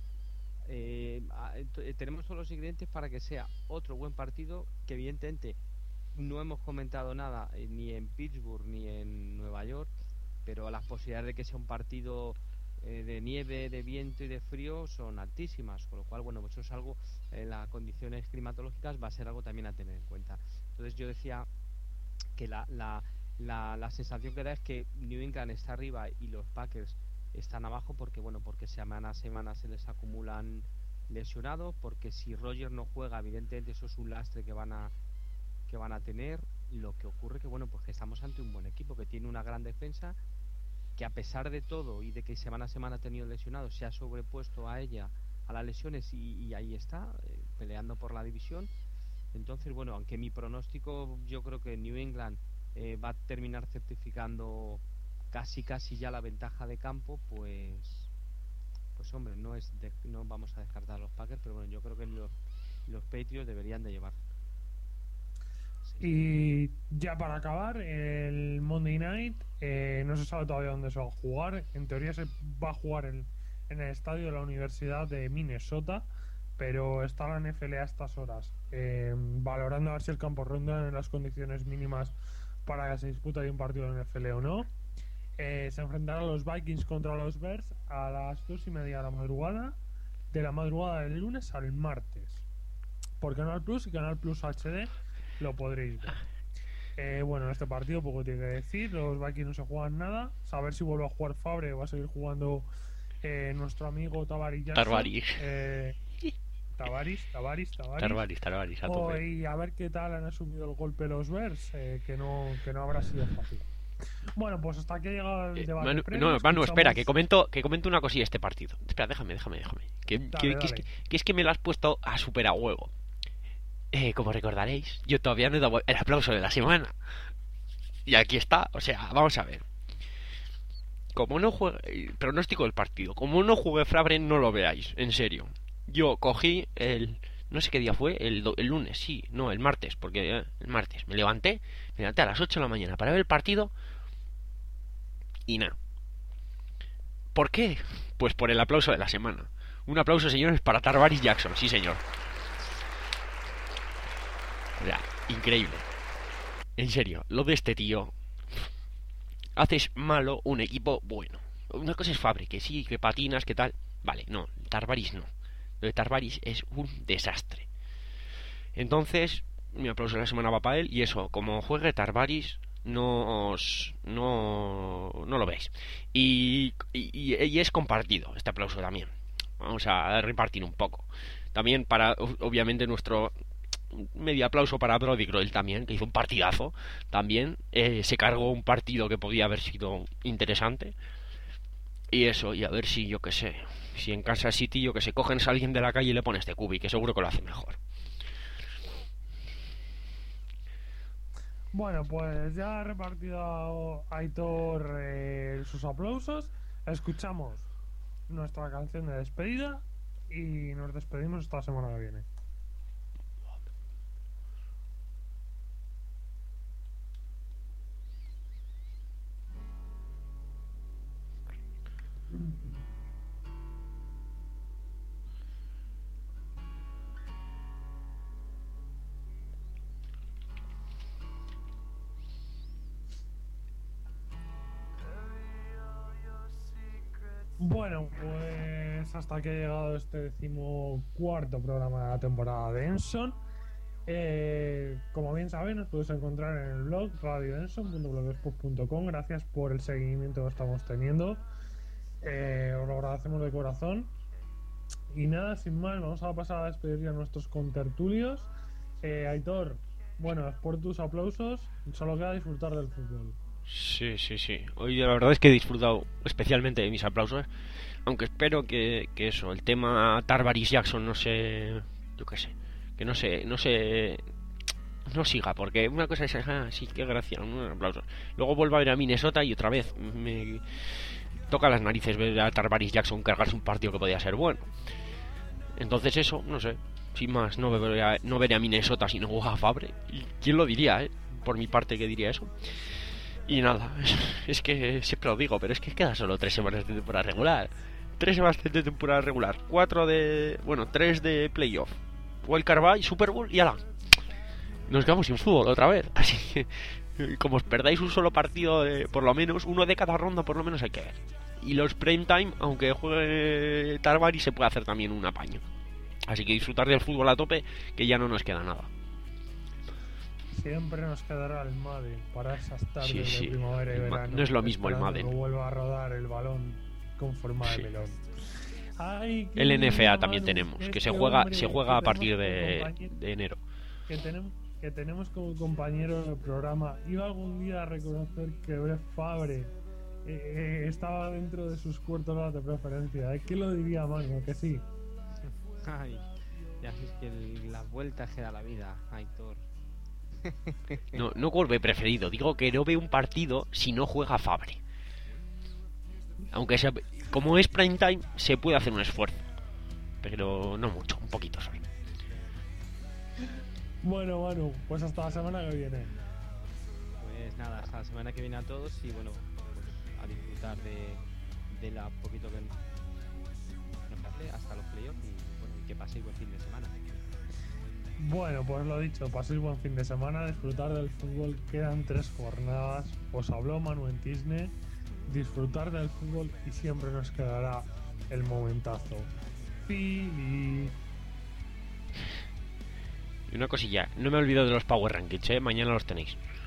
Eh, eh, tenemos todos los ingredientes para que sea otro buen partido, que evidentemente no hemos comentado nada eh, ni en Pittsburgh ni en Nueva York, pero las posibilidades de que sea un partido eh, de nieve, de viento y de frío son altísimas, con lo cual bueno, pues eso es algo, en eh, las condiciones climatológicas va a ser algo también a tener en cuenta. Entonces yo decía que la, la, la, la sensación que da es que New England está arriba y los Packers están abajo, porque bueno, porque semana a semana se les acumulan lesionados, porque si Rodgers no juega, evidentemente eso es un lastre que van a que van a tener. Lo que ocurre que bueno, pues que estamos ante un buen equipo que tiene una gran defensa, que a pesar de todo y de que semana a semana ha tenido lesionados, se ha sobrepuesto a ella, a las lesiones, y, y ahí está eh, peleando por la división. Entonces bueno, aunque mi pronóstico, yo creo que New England eh, va a terminar certificando casi casi ya la ventaja de campo, pues pues hombre, no es de, no vamos a descartar a los Packers, pero bueno, yo creo que los, los Patriots deberían de llevar. Sí. Y ya para acabar, el Monday Night eh, no se sabe todavía dónde se va a jugar. En teoría se va a jugar en, en el estadio de la Universidad de Minnesota, pero está la N F L a estas horas eh, valorando a ver si el campo ronda en las condiciones mínimas para que se dispute ahí un partido de N F L o no. Eh, se enfrentarán los Vikings contra los Bears a las dos y media de la madrugada, de la madrugada del lunes al martes, por Canal Plus y Canal Plus H D lo podréis ver. Eh, bueno, este partido poco tiene que decir, los Vikings no se juegan nada, saber si vuelve a jugar Fabre o va a seguir jugando eh, nuestro amigo Tavares Jackson. Tarvaris. Eh, Tavares, Tavares, Tavares. Tarvaris, Tarvaris, a Oh, tope. y a ver qué tal han asumido el golpe los Bears, eh, que no que no habrá sido fácil. Bueno, pues hasta aquí ha llegado el Eh, debate. Manu, previo. no, Manu, Escuchamos- espera, que comento, que comento una cosilla de este partido. Espera, déjame, déjame, déjame. Que, Dale, que- que es dale. que, que es que me lo has puesto a super a huevo. Eh, como recordaréis, yo todavía no he dado el aplauso de la semana. Y aquí está, o sea, vamos a ver. Como no juegue, eh, pronóstico del partido, como no juegue Fabre, no lo veáis, en serio. Yo cogí el, no sé qué día fue, el, do- el lunes, sí, no, el martes, porque eh, el martes me levanté, me levanté a las ocho de la mañana para ver el partido y nada. ¿Por qué? Pues por el aplauso de la semana. Un aplauso, señores, para Tarvaris Jackson, sí señor. O sea, increíble. En serio, lo de este tío. Haces malo un equipo bueno. Una cosa es Fabre, que sí, que patinas, que tal. Vale, no, Tarvaris no. Lo de Tarvaris es un desastre. Entonces, mi aplauso de la semana va para él. Y eso, como juegue Tarvaris, no os, no, no lo veis. Y, y, y es compartido este aplauso también. Vamos a repartir un poco. También para, obviamente, nuestro medio aplauso para Brody Groel también, que hizo un partidazo. También eh, se cargó un partido que podía haber sido interesante. Y eso, y a ver si, yo que sé, si en Kansas City, yo que sé, cogen a alguien de la calle y le pones de Cubi, que seguro que lo hace mejor. Bueno, pues ya ha repartido Aitor eh, sus aplausos. Escuchamos nuestra canción de despedida y nos despedimos esta semana que viene. Bueno, pues hasta aquí ha llegado este decimocuarto programa de la temporada de Enson. Eh, como bien sabéis, nos podéis encontrar en el blog radio enson punto blogspot punto com. Gracias por el seguimiento que estamos teniendo. Eh, os lo agradecemos de corazón. Y nada, sin más, vamos a pasar a despedir ya a nuestros contertulios. Eh, Aitor, bueno, por tus aplausos, solo queda disfrutar del fútbol. Sí, sí, sí. Hoy la verdad es que he disfrutado especialmente de mis aplausos. Aunque espero que, que eso, el tema Tarvaris Jackson no se... Yo qué sé. Que no se... No se... No siga, porque una cosa es... Ah, sí, qué gracia, un aplauso. Luego vuelvo a ver a Minnesota y otra vez me toca las narices ver a Tarvaris Jackson cargarse un partido que podía ser bueno. Entonces eso, no sé. Sin más, no veré a, no veré a Minnesota si no juega a Fabre. ¿Y quién lo diría, eh? Por mi parte que diría eso. Y nada, es que siempre lo digo, pero es que queda solo tres semanas de temporada regular. Tres semanas de temporada regular. Cuatro de... Bueno, tres de playoff. Wildcard Bye, Super Bowl y ala. Nos quedamos sin fútbol otra vez. Así que, como os perdáis un solo partido, de, por lo menos, uno de cada ronda, por lo menos hay que ver. Y los prime time, aunque juegue Tarvaris, se puede hacer también un apaño. Así que disfrutar del fútbol a tope, que ya no nos queda nada. Siempre nos quedará el Madden para esas tardes Sí, sí. de primavera y El Ma- verano. no es lo mismo el esperando Madden. que vuelva a rodar el balón con forma de Sí. melón. Ay, qué El N F A lindo, también Manu. tenemos, que Este se juega hombre se juega que a partir tenemos como de, compañero- de enero. que tenemos que tenemos como compañero del programa. Iba algún día a reconocer que Brett Favre eh, eh, estaba dentro de sus cuartos horas de preferencia. ¿Eh? ¿Quién lo diría, Manu? Que sí. Ay, ya es que el- las vueltas que da la vida, Aitor. No, no golpe preferido, digo que no veo un partido si no juega Fabre. Aunque sea, como es prime time, se puede hacer un esfuerzo. Pero no mucho, un poquito solo. Bueno, Manu, pues hasta la semana que viene. Pues nada, hasta la semana que viene a todos y bueno, pues a disfrutar de, de la poquito que nos hace hasta los playoffs y bueno, y que paséis buen fin de semana. Bueno, pues lo dicho, paséis buen fin de semana, disfrutar del fútbol, quedan tres jornadas, os habló Manu en Tisne, disfrutar del fútbol y siempre nos quedará el momentazo. Philly. Y una cosilla, no me he olvidado de los Power Rankings, ¿eh? Mañana los tenéis.